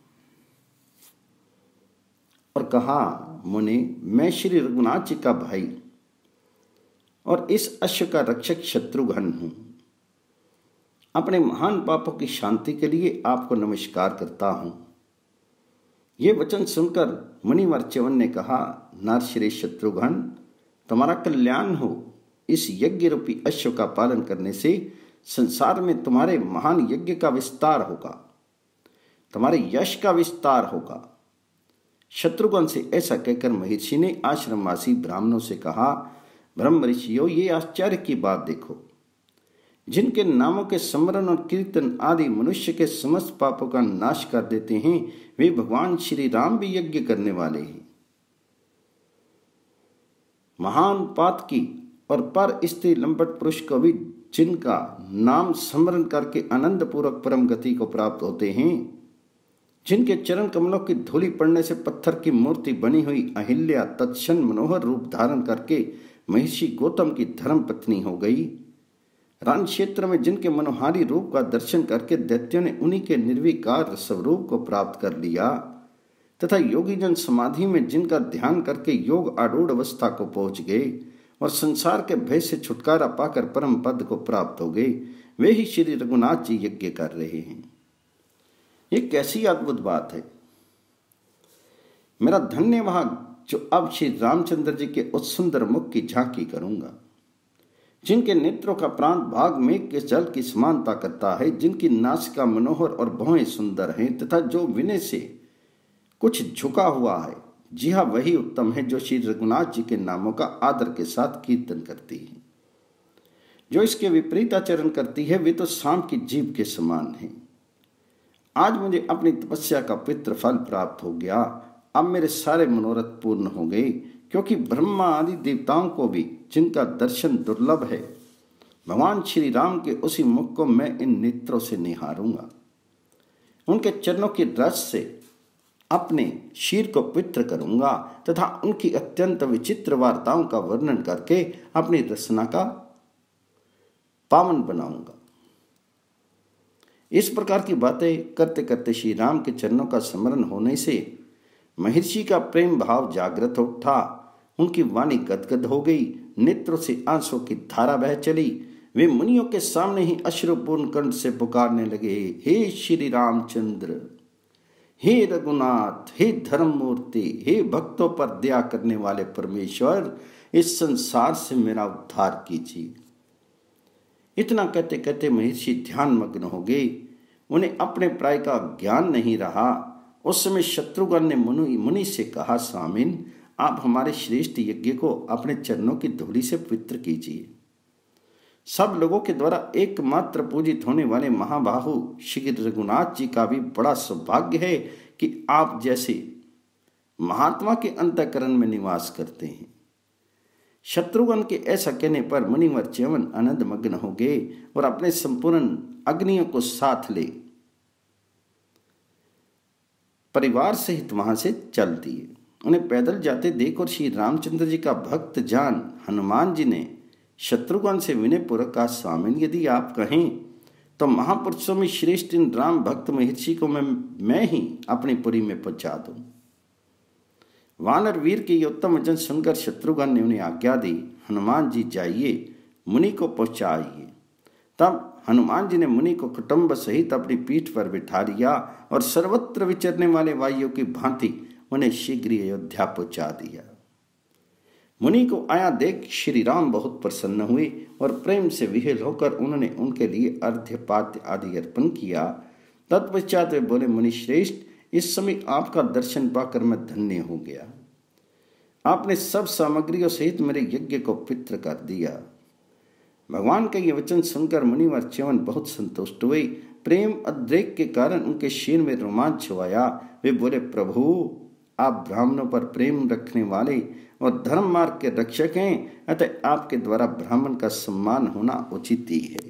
और कहा, मुनि, मैं श्री रघुनाथ जी का भाई और इस अश्व का रक्षक शत्रुघ्न हूं। अपने महान पापों की शांति के लिए आपको नमस्कार करता हूं। ये वचन सुनकर मुनिवर च्यवन ने कहा, नाथ श्री शत्रुघ्न, तुम्हारा कल्याण हो। इस यज्ञ रूपी अश्व का पालन करने से संसार में तुम्हारे महान यज्ञ का विस्तार होगा, तुम्हारे यश का विस्तार होगा। शत्रुघ्न से ऐसा कहकर महर्षि ने आश्रमवासी ब्राह्मणों से कहा, ब्रह्म ऋषियों, ये आश्चर्य की बात देखो। जिनके नामों के स्मरण और कीर्तन आदि मनुष्य के समस्त पापों का नाश कर देते हैं, वे भगवान श्री राम भी यज्ञ करने वाले हैं। महान पात की और पर स्त्री लंपट पुरुष को भी जिनका नाम स्मरण करके आनंद पूर्वक परम गति को प्राप्त होते हैं, जिनके चरण कमलों की धूलि पड़ने से पत्थर की मूर्ति बनी हुई अहिल्या तत्क्षण मनोहर रूप धारण करके महर्षि गौतम की धर्म पत्नी हो गई। रण क्षेत्र में जिनके मनोहारी रूप का दर्शन करके दैत्यों ने उन्हीं के निर्विकार स्वरूप को प्राप्त कर लिया, तथा योगी जन समाधि में जिनका ध्यान करके योग आरूढ़ अवस्था को पहुंच गए और संसार के भय से छुटकारा पाकर परम पद को प्राप्त हो गए, वे ही श्री रघुनाथ जी यज्ञ कर रहे हैं। ये कैसी अद्भुत बात है। मेरा धन्य वहां जो अब श्री रामचंद्र जी के उस सुंदर मुख की झांकी करूंगा, जिनके नेत्रों का प्रांत भाग मेघ के जल की समानता करता है, जिनकी नासिका मनोहर और भौहें सुंदर हैं, तथा जो विनय से कुछ झुका हुआ है। जी हाँ, वही उत्तम है जो श्री रघुनाथ जी के नामों का आदर के साथ कीर्तन करती है। जो इसके विपरीत आचरण करती है, वे तो सांप की जीभ के समान है। आज मुझे अपनी तपस्या का पितृ फल प्राप्त हो गया। अब मेरे सारे मनोरथ पूर्ण हो गए, क्योंकि ब्रह्मा आदि देवताओं को भी जिनका दर्शन दुर्लभ है, भगवान श्री राम के उसी मुख को मैं इन नेत्रों से निहारूंगा। उनके चरणों की रस से अपने शीर को पवित्र करूंगा तथा उनकी अत्यंत विचित्र वार्ताओं का वर्णन करके अपनी रचना का पावन बनाऊंगा। इस प्रकार की बातें करते करते श्री राम के चरणों का स्मरण होने से महर्षि का प्रेम भाव जागृत उठा। उनकी वाणी गदगद हो गई, नेत्रों से आंसू की धारा बह चली। वे मुनियों के सामने ही अश्रुपूर्ण कंठ से पुकारने लगे, हे श्री रामचंद्र, हे रघुनाथ, हे धर्ममूर्ति, हे भक्तों पर दया करने वाले परमेश्वर, इस संसार से मेरा उद्धार कीजिए। इतना कहते कहते महर्षि ध्यान मग्न हो गए। उन्हें अपने प्राय का ज्ञान नहीं रहा। उस समय शत्रुघ्न ने मुनि मुनि से कहा, स्वामिन, आप हमारे श्रेष्ठ यज्ञ को अपने चरणों की धूलि से पवित्र कीजिए। सब लोगों के द्वारा एकमात्र पूजित होने वाले महाबाहु श्री रघुनाथ जी का भी बड़ा सौभाग्य है कि आप जैसे महात्मा के अंतःकरण में निवास करते हैं। शत्रुघ्न के ऐसा कहने पर मुनिवर च्यवन आनंद मग्न हो गए और अपने संपूर्ण अग्नियों को साथ ले परिवार सहित वहां से चल दिए। उन्हें पैदल जाते देख और श्री रामचंद्र जी का भक्त जान हनुमान जी ने शत्रुघ्न से विनय पूर्वक कहा, स्वामी यदि आप कहें तो महापुरुषों में श्रेष्ठ इन राम भक्त महर्षि को मैं मैं ही अपनी पुरी में पहुंचा दूं। वानर वीर के ये उत्तम वचन सुनकर शत्रुघ्न ने उन्हें आज्ञा दी, हनुमान जी जाइए मुनि को पहुंचाइए। तब हनुमान जी ने मुनि को कुटुंब सहित अपनी पीठ पर बिठा लिया और सर्वत्र विचरने वाले वायुओं की भांति उन्हें शीघ्र अयोध्या पहुंचा दिया। मुनि को आया देख श्री राम बहुत प्रसन्न हुए और प्रेम से विहेल होकर उन्होंने उनके लिए अर्घ्यपाद्य आदि अर्पण किया। तत्पश्चात वे बोले, मुनि श्रेष्ठ, इस समय आपका दर्शन पाकर मैं धन्य हो गया। आपने सब सामग्रियों सहित मेरे यज्ञ को पित्र कर दिया। भगवान का ये वचन सुनकर मुनिवर च्यवन बहुत संतुष्ट हुए। प्रेम उद्रेक के कारण उनके शीर में रोमांच छुआया। वे बोले, प्रभु आप ब्राह्मणों पर प्रेम रखने वाले और धर्म मार्ग के रक्षक हैं, अतः आपके द्वारा ब्राह्मण का सम्मान होना उचित ही है।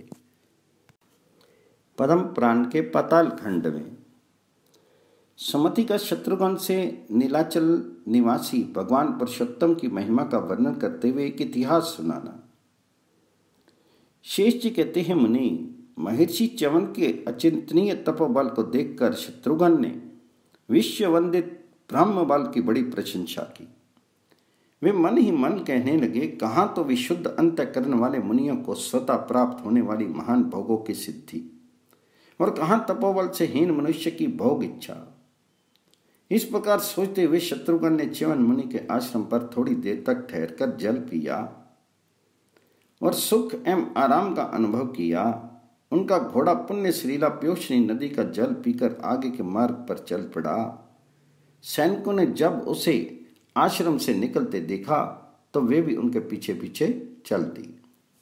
पद्म पुराण के पाताल खंड में सुमति का शत्रुघ्न से नीलाचल निवासी भगवान पुरुषोत्तम की महिमा का वर्णन करते हुए एक इतिहास सुनाना। शेष जी कहते हैं, मुनि महर्षि च्यवन के अचिंतनीय तपोबल को देखकर शत्रुघ्न ने विश्व वंदित ब्रह्म बल की बड़ी प्रशंसा की। वे मन ही मन कहने लगे, कहाँ तो विशुद्ध अंतःकरण वाले मुनियों को स्वतः प्राप्त होने वाली महान भोगों की सिद्धि और कहाँ तपोबल से हीन मनुष्य की भोग इच्छा। इस प्रकार सोचते हुए शत्रुघ्न ने च्यवन मुनि के आश्रम पर थोड़ी देर तक ठहरकर जल पिया और सुख एवं आराम का अनुभव किया। उनका घोड़ा पुण्य श्रीला प्योषणी नदी का जल पीकर आगे के मार्ग पर चल पड़ा। सैनिकों ने जब उसे आश्रम से निकलते देखा तो वे भी उनके पीछे पीछे चल दिए।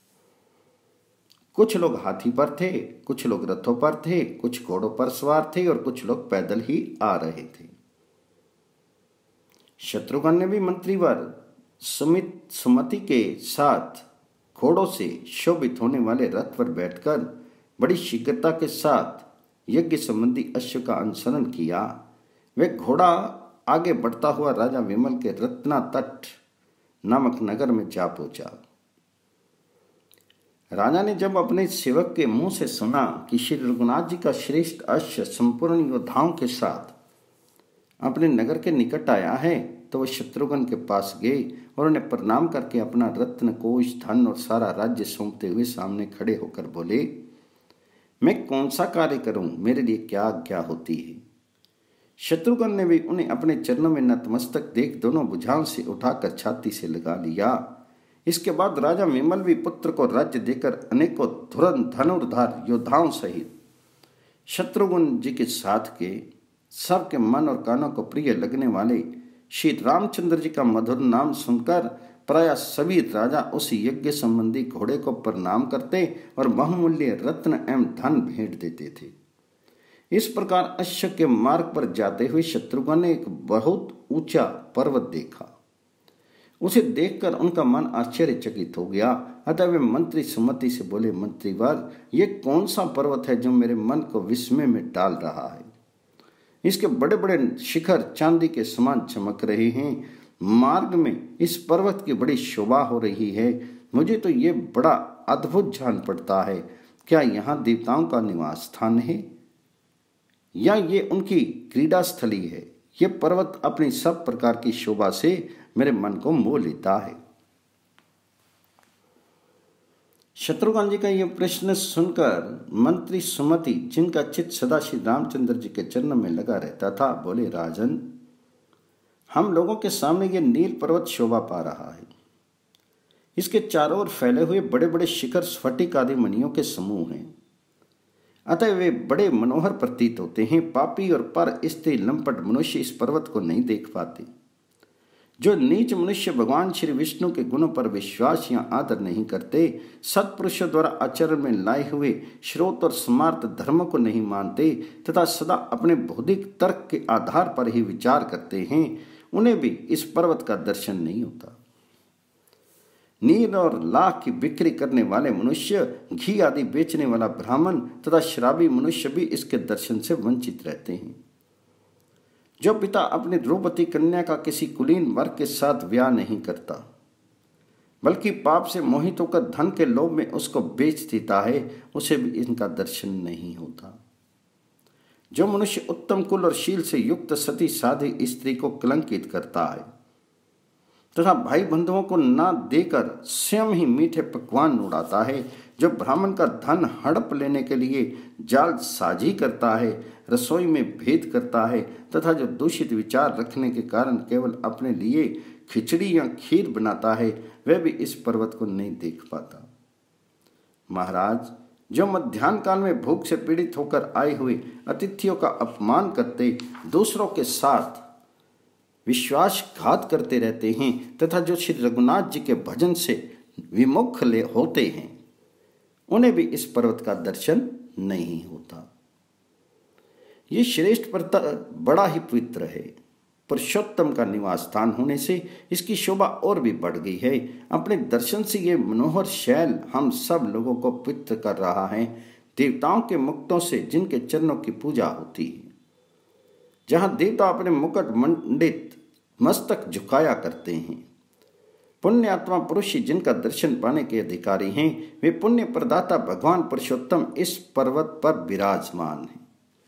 कुछ लोग हाथी पर थे, कुछ लोग रथों पर थे, कुछ घोड़ों पर सवार थे और कुछ लोग पैदल ही आ रहे थे। शत्रुघ्न ने भी मंत्रीवर सुमित सुमति के साथ घोड़ों से शोभित होने वाले रथ पर बैठकर बड़ी शीघ्रता के साथ यज्ञ संबंधी अश्व का अनुसरण किया। वे घोड़ा आगे बढ़ता हुआ राजा विमल के रत्ना तट नामक नगर में जा पहुंचा। राजा ने जब अपने सेवक के मुंह से सुना कि श्री रघुनाथ जी का श्रेष्ठ अश्व संपूर्ण योद्धाओं के साथ अपने नगर के निकट आया है, तो वह शत्रुघ्न के पास गए और उन्हें प्रणाम करके अपना रत्न कोष धन और सारा राज्य सौंपते हुए सामने खड़े होकर बोले, मैं कौन सा कार्य करूं, मेरे लिए क्या आज्ञा होती है। शत्रुघ्न ने भी उन्हें अपने चरणों में नतमस्तक देख दोनों भुजाओं से उठाकर छाती से लगा लिया। इसके बाद राजा विमल भी पुत्र को राज्य देकर अनेकों धुरंध धनुर्धार योद्धाओं सहित शत्रुघ्न जी के साथ के सबके मन और कानों को प्रिय लगने वाले श्री रामचंद्र जी का मधुर नाम सुनकर प्राय सभी राजा उस यज्ञ संबंधी घोड़े को प्रणाम करते और बहुमूल्य रत्न एवं धन भेंट देते थे। इस प्रकार अश्व के मार्ग पर जाते हुए शत्रुघ्न ने एक बहुत ऊंचा पर्वत देखा। उसे देखकर उनका मन आश्चर्यचकित हो गया। अतः वे मंत्री सुमति से बोले, मंत्रीवर, ये कौन सा पर्वत है जो मेरे मन को विस्मय में डाल रहा है। इसके बड़े बड़े शिखर चांदी के समान चमक रहे हैं। मार्ग में इस पर्वत की बड़ी शोभा हो रही है। मुझे तो ये बड़ा अद्भुत जान पड़ता है। क्या यहाँ देवताओं का निवास स्थान है या ये उनकी क्रीड़ा स्थली है। ये पर्वत अपनी सब प्रकार की शोभा से मेरे मन को मोह लेता है। शत्रुघ्न जी का यह प्रश्न सुनकर मंत्री सुमति, जिनका चित्त सदा श्री रामचंद्र जी के चरणों में लगा रहता था, बोले, राजन, हम लोगों के सामने ये नील पर्वत शोभा पा रहा है। इसके चारों ओर फैले हुए बड़े बड़े शिखर स्फटिक आदि मणियों के समूह हैं। अतः वे बड़े मनोहर प्रतीत होते हैं। पापी और पर स्त्री लंपट मनुष्य इस पर्वत को नहीं देख पाते। जो नीच मनुष्य भगवान श्री विष्णु के गुणों पर विश्वास या आदर नहीं करते, सत्पुरुषों द्वारा आचरण में लाए हुए श्रोत और स्मार्त धर्म को नहीं मानते तथा सदा अपने बौद्धिक तर्क के आधार पर ही विचार करते हैं, उन्हें भी इस पर्वत का दर्शन नहीं होता। नील और लाख की बिक्री करने वाले मनुष्य, घी आदि बेचने वाला ब्राह्मण तथा शराबी मनुष्य भी इसके दर्शन से वंचित रहते हैं। जो पिता अपनी रूपवती कन्या का किसी कुलीन वर्ग के साथ ब्याह नहीं करता, बल्कि पाप से मोहित होकर धन के लोभ में उसको बेच देता है, उसे भी इनका दर्शन नहीं होता। जो मनुष्य उत्तम कुल और शील से युक्त सती साधी स्त्री को कलंकित करता है तथा भाई बंधुओं को ना देकर स्वयं ही मीठे पकवान उड़ाता है, जो ब्राह्मण का धन हड़प लेने के लिए जाल साजी करता है, रसोई में भेद करता है तथा जो दूषित विचार रखने के कारण केवल अपने लिए खिचड़ी या खीर बनाता है, वह भी इस पर्वत को नहीं देख पाता। महाराज, जो मध्याह्न काल में भूख से पीड़ित होकर आए हुए अतिथियों का अपमान करते, दूसरों के साथ विश्वासघात करते रहते हैं तथा जो श्री रघुनाथ जी के भजन से विमुख ले होते हैं, उन्हें भी इस पर्वत का दर्शन नहीं होता। ये श्रेष्ठ पर्वत बड़ा ही पवित्र है। पुरुषोत्तम का निवास स्थान होने से इसकी शोभा और भी बढ़ गई है। अपने दर्शन से ये मनोहर शैल हम सब लोगों को पवित्र कर रहा है। देवताओं के मुक्तों से जिनके चरणों की पूजा होती है, जहाँ देवता अपने मुकुट मंडित मस्तक झुकाया करते हैं, पुण्य आत्मा पुरुष जिनका दर्शन पाने के अधिकारी हैं, वे पुण्य प्रदाता भगवान पुरुषोत्तम इस पर्वत पर विराजमान हैं।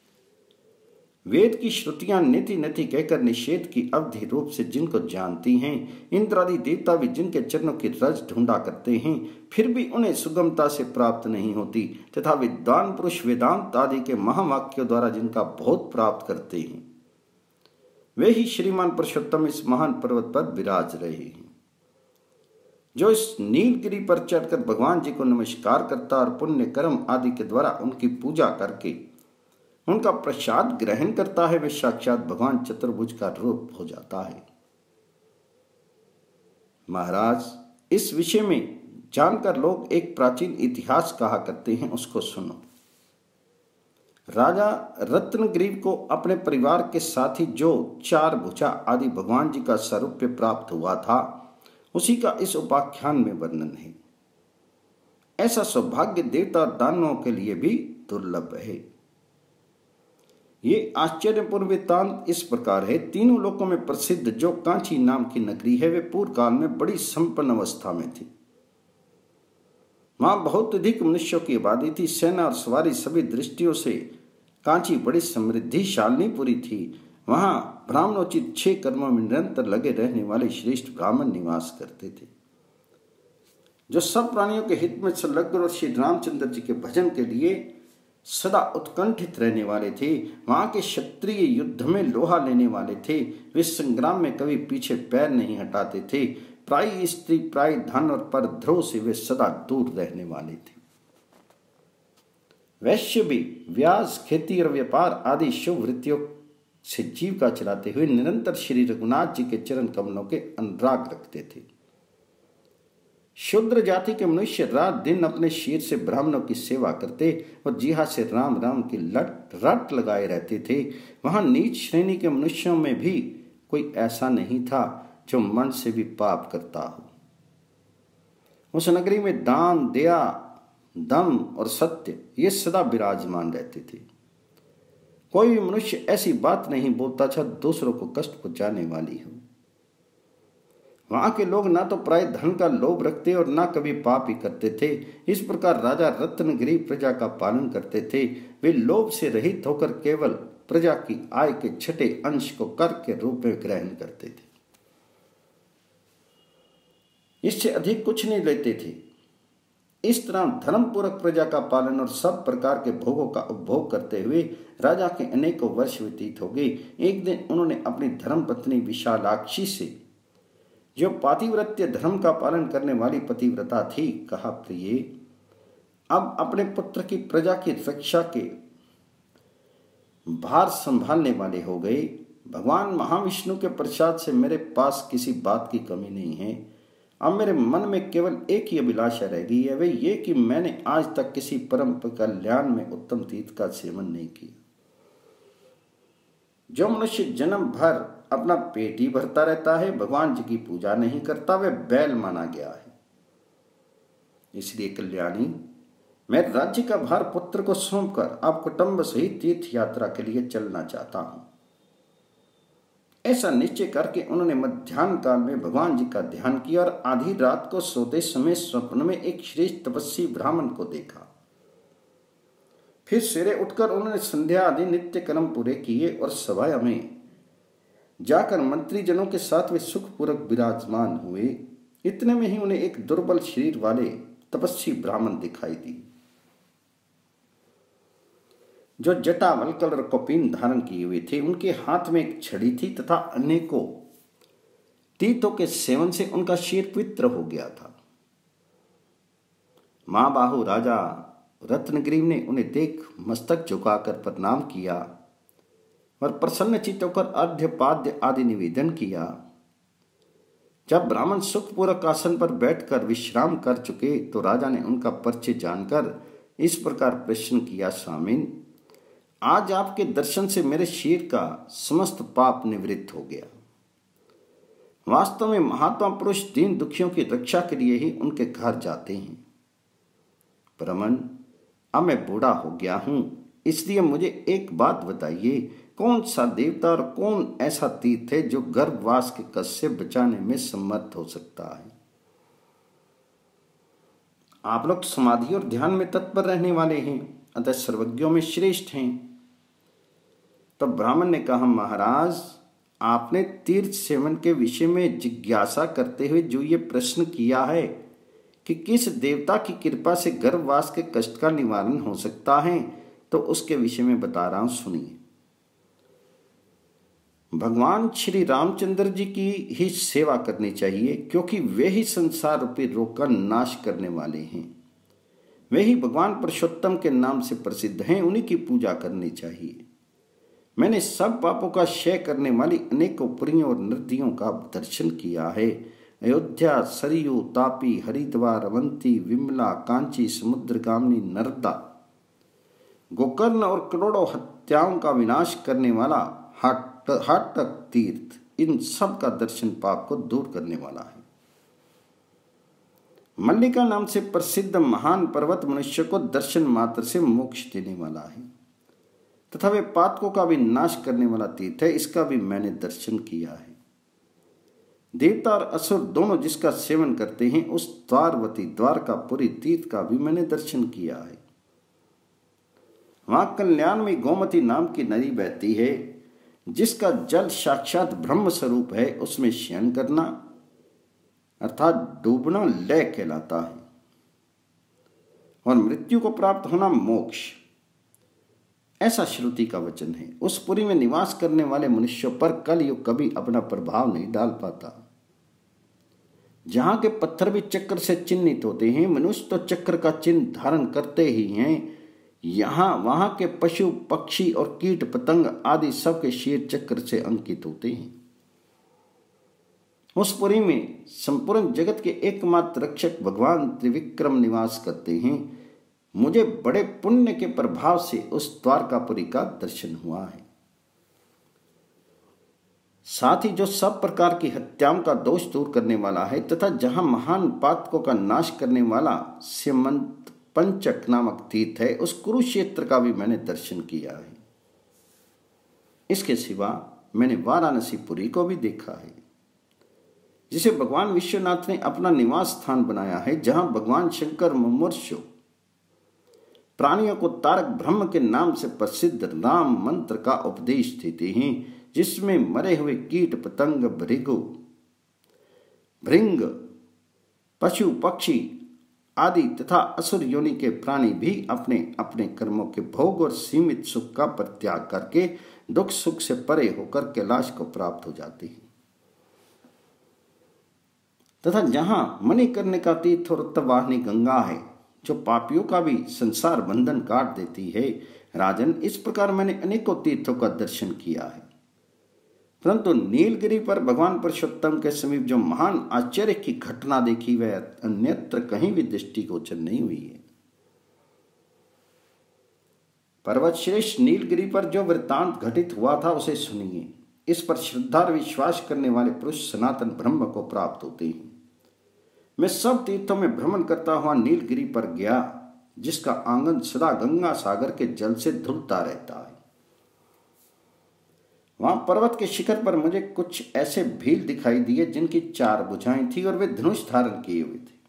वेद की श्रुतियां नीति नति कहकर निषेध की अवधि रूप से जिनको जानती हैं, इंद्रादि देवता भी जिनके चरणों की रज ढूंढा करते हैं, फिर भी उन्हें सुगमता से प्राप्त नहीं होती तथा विद्वान पुरुष वेदांत आदि के महावाक्यों द्वारा जिनका बोध प्राप्त करते हैं, वे ही श्रीमान पुरुषोत्तम इस महान पर्वत पर विराज रहे हैं। जो इस नीलगिरी पर चढ़कर भगवान जी को नमस्कार करता और पुण्य कर्म आदि के द्वारा उनकी पूजा करके उनका प्रसाद ग्रहण करता है, वे साक्षात भगवान चतुर्भुज का रूप हो जाता है। महाराज, इस विषय में जानकर लोग एक प्राचीन इतिहास कहा करते हैं, उसको सुनो। राजा रत्नग्रीव को अपने परिवार के साथ ही जो चार भुजा आदि भगवान जी का स्वरूप प्राप्त हुआ था, उसी का इस उपाख्यान में वर्णन है। ऐसा सौभाग्य देवता दानवों के लिए भी दुर्लभ है। ये आश्चर्यपूर्ण वृत्तांत इस प्रकार है। तीनों लोकों में प्रसिद्ध जो कांची नाम की नगरी है, वे पूर्व काल में बड़ी संपन्न अवस्था में थी। वहां बहुत अधिक मनुष्यों की आबादी थी। सेना और सवारी सभी दृष्टियों से कांची बड़ी समृद्धिशालिनी पूरी थी। वहां ब्राह्मणोचित छह कर्मों में निरंतर लगे रहने वाले श्रेष्ठ ब्राह्मण निवास करते थे, जो सब प्राणियों के हित में संलग्न और श्री रामचंद्र जी के भजन के लिए सदा उत्कंठित रहने वाले थे। वहां के क्षत्रिय युद्ध में लोहा लेने वाले थे। वे संग्राम में कभी पीछे पैर नहीं हटाते थे। प्राय स्त्री, प्राय धन और परद्रोह से वे सदा दूर रहने वाले थे। वैश्य भी व्यास, खेती और व्यापार आदि शुभ वृत्तियों से जीविका चलाते हुए निरंतर श्री रघुनाथ जी के चरण कमलों के अनुराग रखते थे। शूद्र जाति के मनुष्य रात दिन अपने शीर से ब्राह्मणों की सेवा करते और जिहा से राम राम की लट रट लगाए रहते थे। वहां नीच श्रेणी के मनुष्यों में भी कोई ऐसा नहीं था जो मन से भी पाप करता हो। उस नगरी में दान, दया, दम और सत्य ये सदा विराजमान रहते थे। कोई भी मनुष्य ऐसी बात नहीं बोलता था दूसरों को कष्ट पहुंचाने वाली हो। वहां के लोग ना तो प्राय धन का लोभ रखते और ना कभी पाप ही करते थे। इस प्रकार राजा रत्नगिरी प्रजा का पालन करते थे। वे लोभ से रहित होकर केवल प्रजा की आय के छठे अंश को कर के रूप में ग्रहण करते थे। इससे अधिक कुछ नहीं लेते थे। इस तरह धर्मपूर्वक प्रजा का पालन और सब प्रकार के भोगों का उपभोग करते हुए राजा के अनेकों वर्ष व्यतीत हो गए। एक दिन उन्होंने अपनी धर्म पत्नी विशालाक्षी से, जो पातिव्रत्य धर्म का पालन करने वाली पतिव्रता थी, कहा, प्रिय, अब अपने पुत्र की प्रजा की रक्षा के भार संभालने वाले हो गए। भगवान महाविष्णु के प्रसाद से मेरे पास किसी बात की कमी नहीं है। अब मेरे मन में केवल एक ही अभिलाषा रह गई है, वह ये कि मैंने आज तक किसी परम कल्याण में उत्तम तीर्थ का सेवन नहीं किया। जो मनुष्य जन्म भर अपना पेट ही भरता रहता है, भगवान जी की पूजा नहीं करता, वह बैल माना गया है। इसलिए कल्याणी, मैं राज्य का भार पुत्र को सौंपकर आप कुटुंब सहित तीर्थ यात्रा के लिए चलना चाहता हूं। ऐसा निश्चय करके उन्होंने मध्याह्न काल में भगवान जी का ध्यान किया और आधी रात को सोते समय स्वप्न में एक श्रेष्ठ तपस्वी ब्राह्मण को देखा। फिर सवेरे उठकर उन्होंने संध्या आदि नित्य कर्म पूरे किए और सभाया में जाकर मंत्री जनों के साथ वे सुखपूर्वक विराजमान हुए। इतने में ही उन्हें एक दुर्बल शरीर वाले तपस्वी ब्राह्मण दिखाई दी, जो जटावल कलर कौपीन धारण किए हुए थे। उनके हाथ में एक छड़ी थी तथा अनेकों तीर्थों के सेवन से उनका शरीर पवित्र हो गया था। महाबाहु राजा रत्नग्रीव ने उन्हें देख मस्तक झुकाकर प्रणाम किया और प्रसन्न चित्त होकर अर्घ्य पाद्य आदि निवेदन किया। जब ब्राह्मण सुखपूर्वक आसन पर बैठकर विश्राम कर चुके तो राजा ने उनका परिचय जानकर इस प्रकार प्रश्न किया, स्वामिन, आज आपके दर्शन से मेरे शरीर का समस्त पाप निवृत्त हो गया। वास्तव में महात्मा पुरुष दीन दुखियों की रक्षा के लिए ही उनके घर जाते हैं। परमन, अब मैं बूढ़ा हो गया हूं, इसलिए मुझे एक बात बताइए, कौन सा देवता और कौन ऐसा तीर्थ है जो गर्भवास के कष्ट से बचाने में समर्थ हो सकता है? आप लोग समाधि और ध्यान में तत्पर रहने वाले हैं, अतः सर्वज्ञों में श्रेष्ठ हैं। तब तो ब्राह्मण ने कहा, महाराज, आपने तीर्थ सेवन के विषय में जिज्ञासा करते हुए जो ये प्रश्न किया है कि किस देवता की कृपा से गर्भवास के कष्ट का निवारण हो सकता है, तो उसके विषय में बता रहा हूं, सुनिए। भगवान श्री रामचंद्र जी की ही सेवा करनी चाहिए, क्योंकि वे ही संसार रूपी रोग का नाश करने वाले हैं। वे ही भगवान पुरुषोत्तम के नाम से प्रसिद्ध हैं, उन्हीं की पूजा करनी चाहिए। मैंने सब पापों का क्षय करने वाली अनेकों पुरियों और नदियों का दर्शन किया है। अयोध्या, सरयू, तापी, हरिद्वार, अवंती, विमला, कांची, समुद्रगामिनी, नर्मदा, गोकर्ण और करोड़ों हत्याओं का विनाश करने वाला हाट हाटक तीर्थ, इन सब का दर्शन पाप को दूर करने वाला है। मल्लिका नाम से प्रसिद्ध महान पर्वत मनुष्य को दर्शन मात्र से मोक्ष देने वाला है तथा वे पातकों का भी नाश करने वाला तीर्थ है, इसका भी मैंने दर्शन किया है। देवता और असुर दोनों जिसका सेवन करते हैं, उस द्वारवती द्वारकापुरी तीर्थ का भी मैंने दर्शन किया है। वहां कल्याण में गोमती नाम की नदी बहती है, जिसका जल साक्षात ब्रह्म स्वरूप है। उसमें शयन करना अर्थात डूबना लय कहलाता है और मृत्यु को प्राप्त होना मोक्ष, ऐसा श्रुति का वचन है। उस पुरी में निवास करने वाले मनुष्यों पर कलयुग कभी अपना प्रभाव नहीं डाल पाता। जहां के पत्थर भी चक्र से चिन्हित होते हैं, मनुष्य तो चक्र का चिन्ह धारण करते ही हैं। यहाँ वहां के पशु पक्षी और कीट पतंग आदि सबके शरीर चक्र से अंकित होते हैं। उस पुरी में संपूर्ण जगत के एकमात्र रक्षक भगवान त्रिविक्रम निवास करते हैं। मुझे बड़े पुण्य के प्रभाव से उस द्वारकापुरी का दर्शन हुआ है। साथ ही जो सब प्रकार की हत्याओं का दोष दूर करने वाला है तथा जहां महान पातकों का नाश करने वाला स्यमंत पंचक नामक तीर्थ है, उस कुरुक्षेत्र का भी मैंने दर्शन किया है। इसके सिवा मैंने वाराणसीपुरी को भी देखा है, जिसे भगवान विश्वनाथ ने अपना निवास स्थान बनाया है, जहां भगवान शंकर मुमूर्षु प्राणियों को तारक ब्रह्म के नाम से प्रसिद्ध राम मंत्र का उपदेश देते हैं, जिसमें मरे हुए कीट पतंग, भृगु भृंग, पशु पक्षी आदि तथा असुर योनि के प्राणी भी अपने अपने कर्मों के भोग और सीमित सुख का परित्याग करके दुख सुख से परे होकर कैलाश को प्राप्त हो जाते हैं। तथा जहां मणिकर्णिका तीर्थ और उत्तरवाहिनी गंगा है, जो पापियों का भी संसार बंधन काट देती है। राजन, इस प्रकार मैंने अनेकों तीर्थों का दर्शन किया है। परंतु नीलगिरी पर भगवान पुरुषोत्तम के समीप जो महान आश्चर्य की घटना देखी वह अन्यत्र कहीं भी दृष्टिगोचर नहीं हुई है। पर्वत श्रेष्ठ नीलगिरी पर जो वृत्तांत घटित हुआ था उसे सुनिए। इस पर श्रद्धा और विश्वास करने वाले पुरुष सनातन ब्रह्म को प्राप्त होते हैं। मैं सब तीर्थों में भ्रमण करता हुआ नीलगिरी पर गया, जिसका आंगन सदा गंगा सागर के जल से धुलता रहता है। वहां पर्वत के शिखर पर मुझे कुछ ऐसे भील दिखाई दिए जिनकी चार भुजाएं थी और वे धनुष धारण किए हुए थे।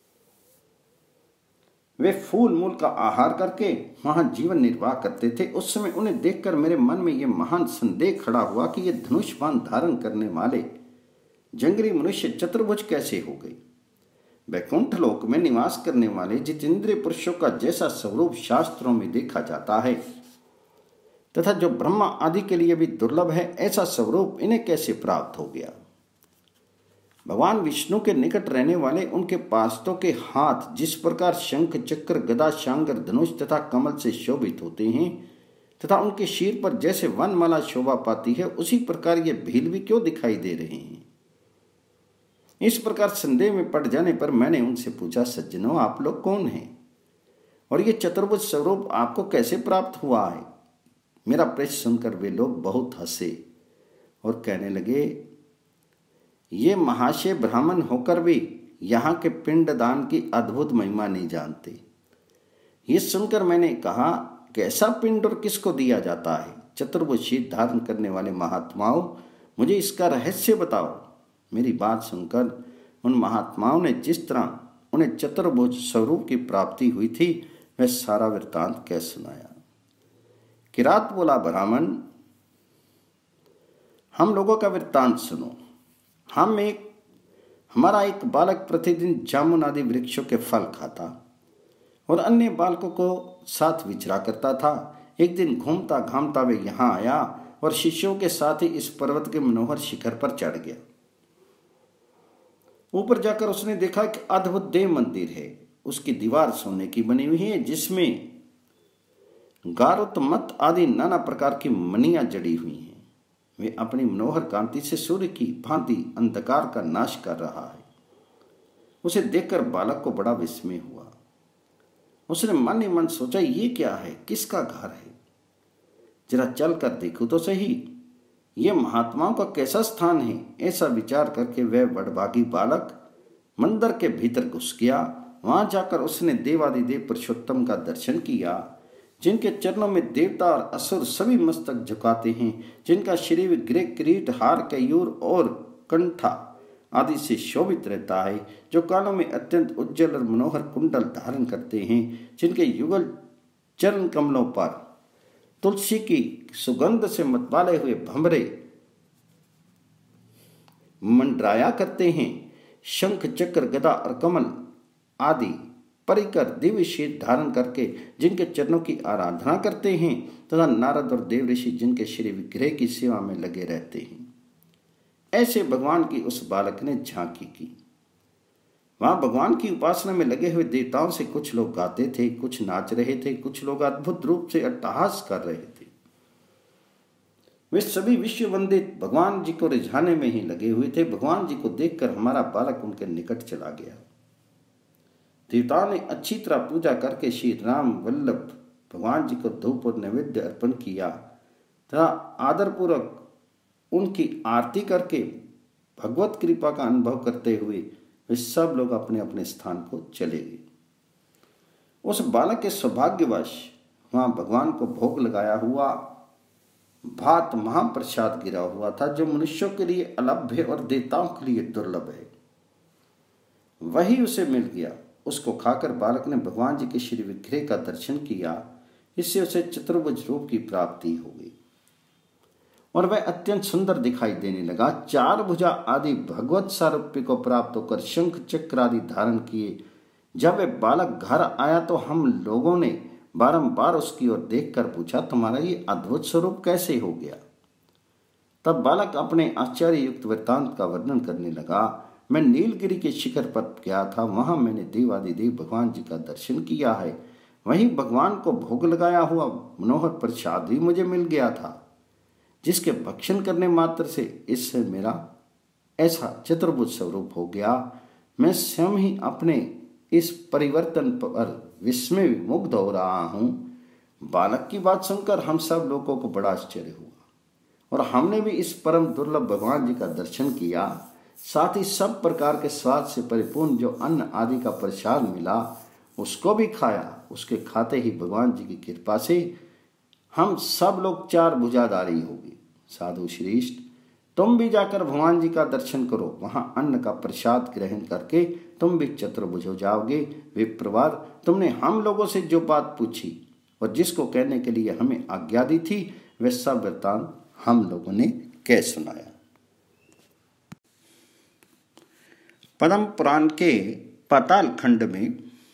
वे फूल मूल का आहार करके वहां जीवन निर्वाह करते थे। उस समय उन्हें देखकर मेरे मन में यह महान संदेह खड़ा हुआ कि ये धनुष्बाण धारण करने वाले जंगली मनुष्य चतुर्भुज कैसे हो गए। वैकुंठ लोक में निवास करने वाले जितेंद्रिय पुरुषों का जैसा स्वरूप शास्त्रों में देखा जाता है तथा जो ब्रह्मा आदि के लिए भी दुर्लभ है, ऐसा स्वरूप इन्हें कैसे प्राप्त हो गया। भगवान विष्णु के निकट रहने वाले उनके पार्षदों के हाथ जिस प्रकार शंख चक्र गदा शांगर धनुष तथा कमल से शोभित होते हैं तथा उनके शीर पर जैसे वनमाला शोभा पाती है, उसी प्रकार ये भील भी क्यों दिखाई दे रहे हैं। इस प्रकार संदेह में पड़ जाने पर मैंने उनसे पूछा, सज्जनों आप लोग कौन हैं और ये चतुर्भुज स्वरूप आपको कैसे प्राप्त हुआ है। मेरा प्रश्न सुनकर वे लोग बहुत हंसे और कहने लगे, ये महाशय ब्राह्मण होकर भी यहाँ के पिंडदान की अद्भुत महिमा नहीं जानते। ये सुनकर मैंने कहा, कैसा पिंड और किसको दिया जाता है। चतुर्भुज शीत धारण करने वाले महात्माओं, मुझे इसका रहस्य बताओ। मेरी बात सुनकर उन महात्माओं ने जिस तरह उन्हें चतुर्भुज स्वरूप की प्राप्ति हुई थी वह सारा वृत्तांत कह सुनाया। किरात बोला, ब्राह्मण हम लोगों का वृत्तांत सुनो। हम एक हमारा एक बालक प्रतिदिन जामुन आदि वृक्षों के फल खाता और अन्य बालकों को साथ विचरा करता था। एक दिन घूमता घामता वे यहाँ आया और शिष्यों के साथ ही इस पर्वत के मनोहर शिखर पर चढ़ गया। ऊपर जाकर उसने देखा कि अद्भुत देव मंदिर है। उसकी दीवार सोने की बनी हुई है, जिसमें गारुत मत आदि नाना प्रकार की मणियां जड़ी हुई हैं। वे अपनी मनोहर कांति से सूर्य की भांति अंधकार का नाश कर रहा है। उसे देखकर बालक को बड़ा विस्मय हुआ। उसने मन ही मन सोचा, ये क्या है, किसका घर है, जरा चल कर देखूं तो सही, ये महात्माओं का कैसा स्थान है। ऐसा विचार करके वह बड़भागी बालक मंदिर के भीतर घुस गया। वहां जाकर उसने देवादिदेव पुरुषोत्तम का दर्शन किया, जिनके चरणों में देवता और असुर सभी मस्तक झुकाते हैं, जिनका शरीर गृह किरीट हार कयूर और कंठा आदि से शोभित रहता है, जो कानों में अत्यंत उज्जवल और मनोहर कुंडल धारण करते हैं, जिनके युगल चरण कमलों पर तुलसी की सुगंध से मतवाले हुए भंवरे मंडराया करते हैं, शंख चक्र गदा और कमल आदि परिकर दिव्य शीत धारण करके जिनके चरणों की आराधना करते हैं, तथा नारद और देव ऋषि जिनके श्री विग्रह की सेवा में लगे रहते हैं। ऐसे भगवान की उस बालक ने झांकी की। वहां भगवान की उपासना में लगे हुए देवताओं से कुछ लोग गाते थे, कुछ नाच रहे थे, कुछ लोग अद्भुत रूप से अट्टहास कर रहे थे। वे सभी विश्व वंदित भगवान जी को रिझाने में ही लगे हुए थे। भगवान जी को देखकर हमारा बालक उनके निकट चला गया। देवताओं ने अच्छी तरह पूजा करके श्री राम वल्लभ भगवान जी को धूप और नैवेद्य अर्पण किया तथा आदरपूर्वक उनकी आरती करके भगवत कृपा का अनुभव करते हुए वे सब लोग अपने अपने स्थान को चले गए। उस बालक के सौभाग्यवश वहां भगवान को भोग लगाया हुआ भात महाप्रसाद गिरा हुआ था, जो मनुष्यों के लिए अलभ्य और देवताओं के लिए दुर्लभ है। वही उसे मिल गया। उसको खाकर बालक ने भगवान जी के श्री विग्रह का दर्शन किया। इससे उसे चतुर्भुज रूप की प्राप्ति हो गई और वह अत्यंत सुंदर दिखाई देने लगा। चार भुजा आदि भगवत सारूप्य को प्राप्त होकर शंख चक्र आदि धारण किए जब वह बालक घर आया तो हम लोगों ने बारंबार उसकी ओर देखकर पूछा, तुम्हारा ये अद्भुत स्वरूप कैसे हो गया। तब बालक अपने आश्चर्य युक्त वृत्तांत का वर्णन करने लगा। मैं नीलगिरी के शिखर पर गया था, वहां मैंने देवादिदेव भगवान जी का दर्शन किया है। वहीं भगवान को भोग लगाया हुआ मनोहर प्रसाद भी मुझे मिल गया था। जिसके भक्षण करने मात्र से इससे मेरा ऐसा चतुर्भुज स्वरूप हो गया। मैं स्वयं ही अपने इस परिवर्तन पर विस्मय मुग्ध हो रहा हूँ। बालक की बात सुनकर हम सब लोगों को बड़ा आश्चर्य हुआ और हमने भी इस परम दुर्लभ भगवान जी का दर्शन किया। साथ ही सब प्रकार के स्वाद से परिपूर्ण जो अन्न आदि का प्रसाद मिला उसको भी खाया। उसके खाते ही भगवान जी की कृपा से हम सब लोग चार भुजाधारी हो गए। साधु श्रेष्ठ, तुम भी जाकर भगवान जी का दर्शन करो, वहां अन्न का प्रसाद ग्रहण करके तुम भी चतुर्भुज हो जाओगे। विप्रवार, तुमने हम लोगों से जो बात पूछी और जिसको कहने के लिए हमें आज्ञा दी थी वह सब वृत्तांत हम लोगों ने कह सुनाया। पद्म पुराण के पाताल खंड में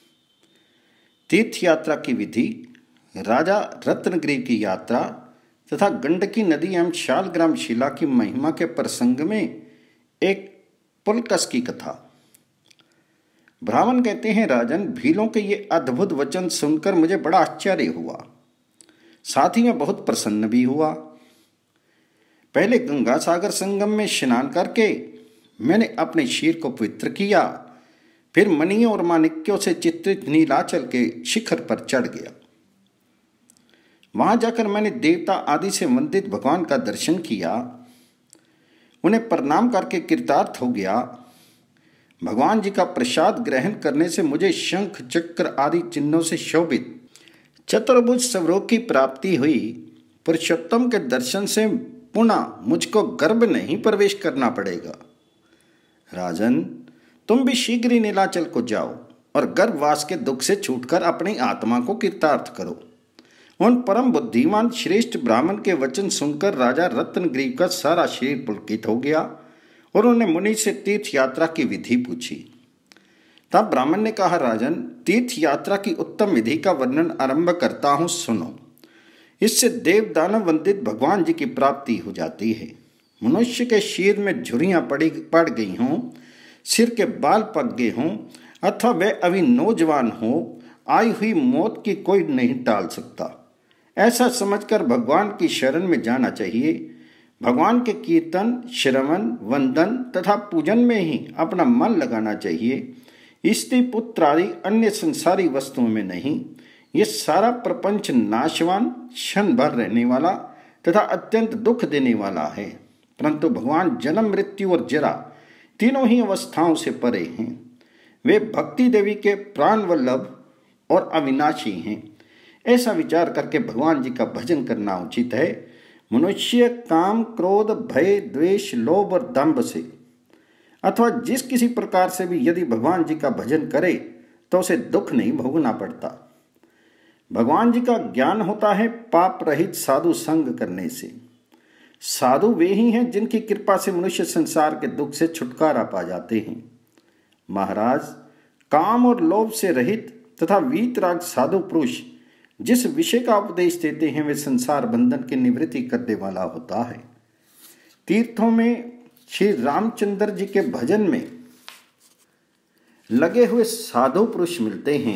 तीर्थ यात्रा की विधि, राजा रत्नगिरी की यात्रा तथा गंडकी नदी एवं शालग्राम शिला की महिमा के प्रसंग में एक पुलकस की कथा। ब्राह्मण कहते हैं, राजन, भीलों के ये अद्भुत वचन सुनकर मुझे बड़ा आश्चर्य हुआ, साथ ही मैं बहुत प्रसन्न भी हुआ। पहले गंगा सागर संगम में स्नान करके मैंने अपने शरीर को पवित्र किया, फिर मणियों और माणिक्यों से चित्रित नीलाचल के शिखर पर चढ़ गया। वहां जाकर मैंने देवता आदि से वंदित भगवान का दर्शन किया, उन्हें प्रणाम करके कृतार्थ हो गया। भगवान जी का प्रसाद ग्रहण करने से मुझे शंख चक्र आदि चिन्हों से शोभित चतुर्भुज स्वरूप की प्राप्ति हुई। पुरुषोत्तम के दर्शन से पुनः मुझको गर्भ नहीं प्रवेश करना पड़ेगा। राजन, तुम भी शीघ्र ही नीलाचल को जाओ और गर्भवास के दुख से छूटकर अपनी आत्मा को कृतार्थ करो। उन परम बुद्धिमान श्रेष्ठ ब्राह्मण के वचन सुनकर राजा रत्नगिरी का सारा शरीर पुलकित हो गया और उन्होंने मुनि से तीर्थ यात्रा की विधि पूछी। तब ब्राह्मण ने कहा, राजन, तीर्थ यात्रा की उत्तम विधि का वर्णन आरंभ करता हूँ, सुनो। इससे देव दानव वंदित भगवान जी की प्राप्ति हो जाती है। मनुष्य के शरीर में झुर्रियाँ पड़ी पड़ गई हों, सिर के बाल पक गए हों अथवा वह अभी नौजवान हो, आई हुई मौत की कोई नहीं टाल सकता। ऐसा समझकर भगवान की शरण में जाना चाहिए। भगवान के कीर्तन, श्रवण, वंदन तथा पूजन में ही अपना मन लगाना चाहिए। स्त्री पुत्र आदि अन्य संसारी वस्तुओं में नहीं। ये सारा प्रपंच नाशवान, क्षण भर रहने वाला तथा अत्यंत दुख देने वाला है, परंतु भगवान जन्म, मृत्यु और जरा तीनों ही अवस्थाओं से परे हैं। वे भक्ति देवी के प्राण वल्लभ और अविनाशी हैं। ऐसा विचार करके भगवान जी का भजन करना उचित है। मनुष्य काम, क्रोध, भय, द्वेष, लोभ और दंभ से अथवा जिस किसी प्रकार से भी यदि भगवान जी का भजन करे तो उसे दुख नहीं भोगना पड़ता। भगवान जी का ज्ञान होता है पाप रहित साधु संग करने से। साधु वे ही हैं जिनकी कृपा से मनुष्य संसार के दुख से छुटकारा पा जाते हैं। महाराज, काम और लोभ से रहित तथा वीतराग साधु पुरुष जिस विषय का उपदेश देते हैं वे संसार बंधन की निवृत्ति करने वाला होता है। तीर्थों में श्री रामचंद्र जी के भजन में लगे हुए साधु पुरुष मिलते हैं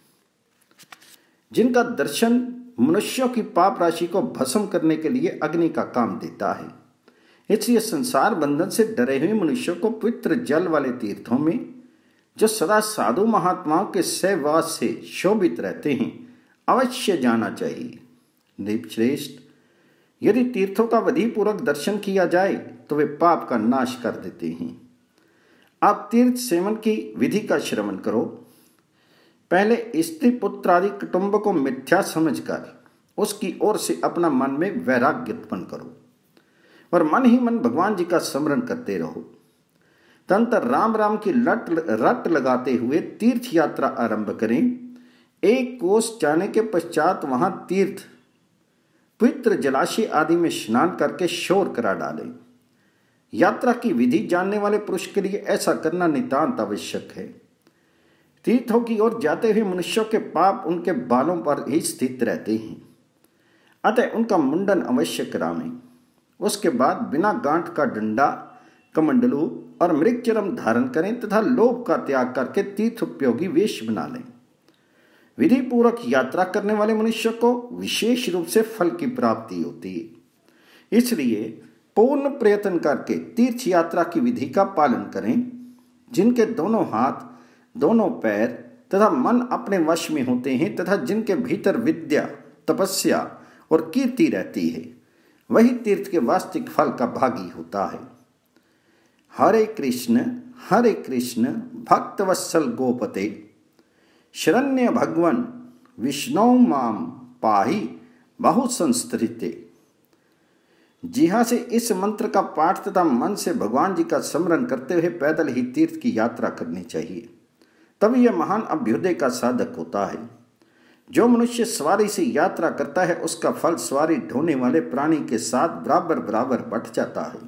जिनका दर्शन मनुष्यों की पाप राशि को भस्म करने के लिए अग्नि का काम देता है। इसलिए संसार बंधन से डरे हुए मनुष्यों को पवित्र जल वाले तीर्थों में जो सदा साधु महात्माओं के सहवास से शोभित रहते हैं अवश्य जाना चाहिए। नृपश्रेष्ठ, यदि तीर्थों का विधिपूर्वक दर्शन किया जाए तो वे पाप का नाश कर देते हैं। आप तीर्थ सेवन की विधि का श्रवण करो। पहले स्त्री पुत्र आदि कुटुंब को मिथ्या समझकर उसकी ओर से अपना मन में वैराग्य उत्पन्न करो और मन ही मन भगवान जी का स्मरण करते रहो। तंत्र राम राम की लट रट लगाते हुए तीर्थ यात्रा आरंभ करें। एक कोस जाने के पश्चात वहां तीर्थ पवित्र जलाशय आदि में स्नान करके शोर करा डालें। यात्रा की विधि जानने वाले पुरुष के लिए ऐसा करना नितांत आवश्यक है। तीर्थों की ओर जाते हुए मनुष्यों के पाप उनके बालों पर ही स्थित रहते हैं, अतः उनका मुंडन अवश्य करावें। उसके बाद बिना गांठ का डंडा, कमंडलू और मृगचरम धारण करें तथा लोभ का त्याग करके तीर्थ उपयोगी वेश बना लें। विधि पूर्वक यात्रा करने वाले मनुष्य को विशेष रूप से फल की प्राप्ति होती है। इसलिए पूर्ण प्रयत्न करके तीर्थ यात्रा की विधि का पालन करें। जिनके दोनों हाथ, दोनों पैर तथा मन अपने वश में होते हैं तथा जिनके भीतर विद्या, तपस्या और कीर्ति रहती है, वही तीर्थ के वास्तविक फल का भागी होता है। हरे कृष्ण हरे कृष्ण भक्तवत्सल गोपते, शरण्य भगवन विष्णु माम पाहि बहुसंस्तृते। जी हाँ, से इस मंत्र का पाठ तथा मन से भगवान जी का स्मरण करते हुए पैदल ही तीर्थ की यात्रा करनी चाहिए, तब यह महान अभ्युदय का साधक होता है। जो मनुष्य सवारी से यात्रा करता है उसका फल सवारी ढोने वाले प्राणी के साथ बराबर बराबर बंट जाता है।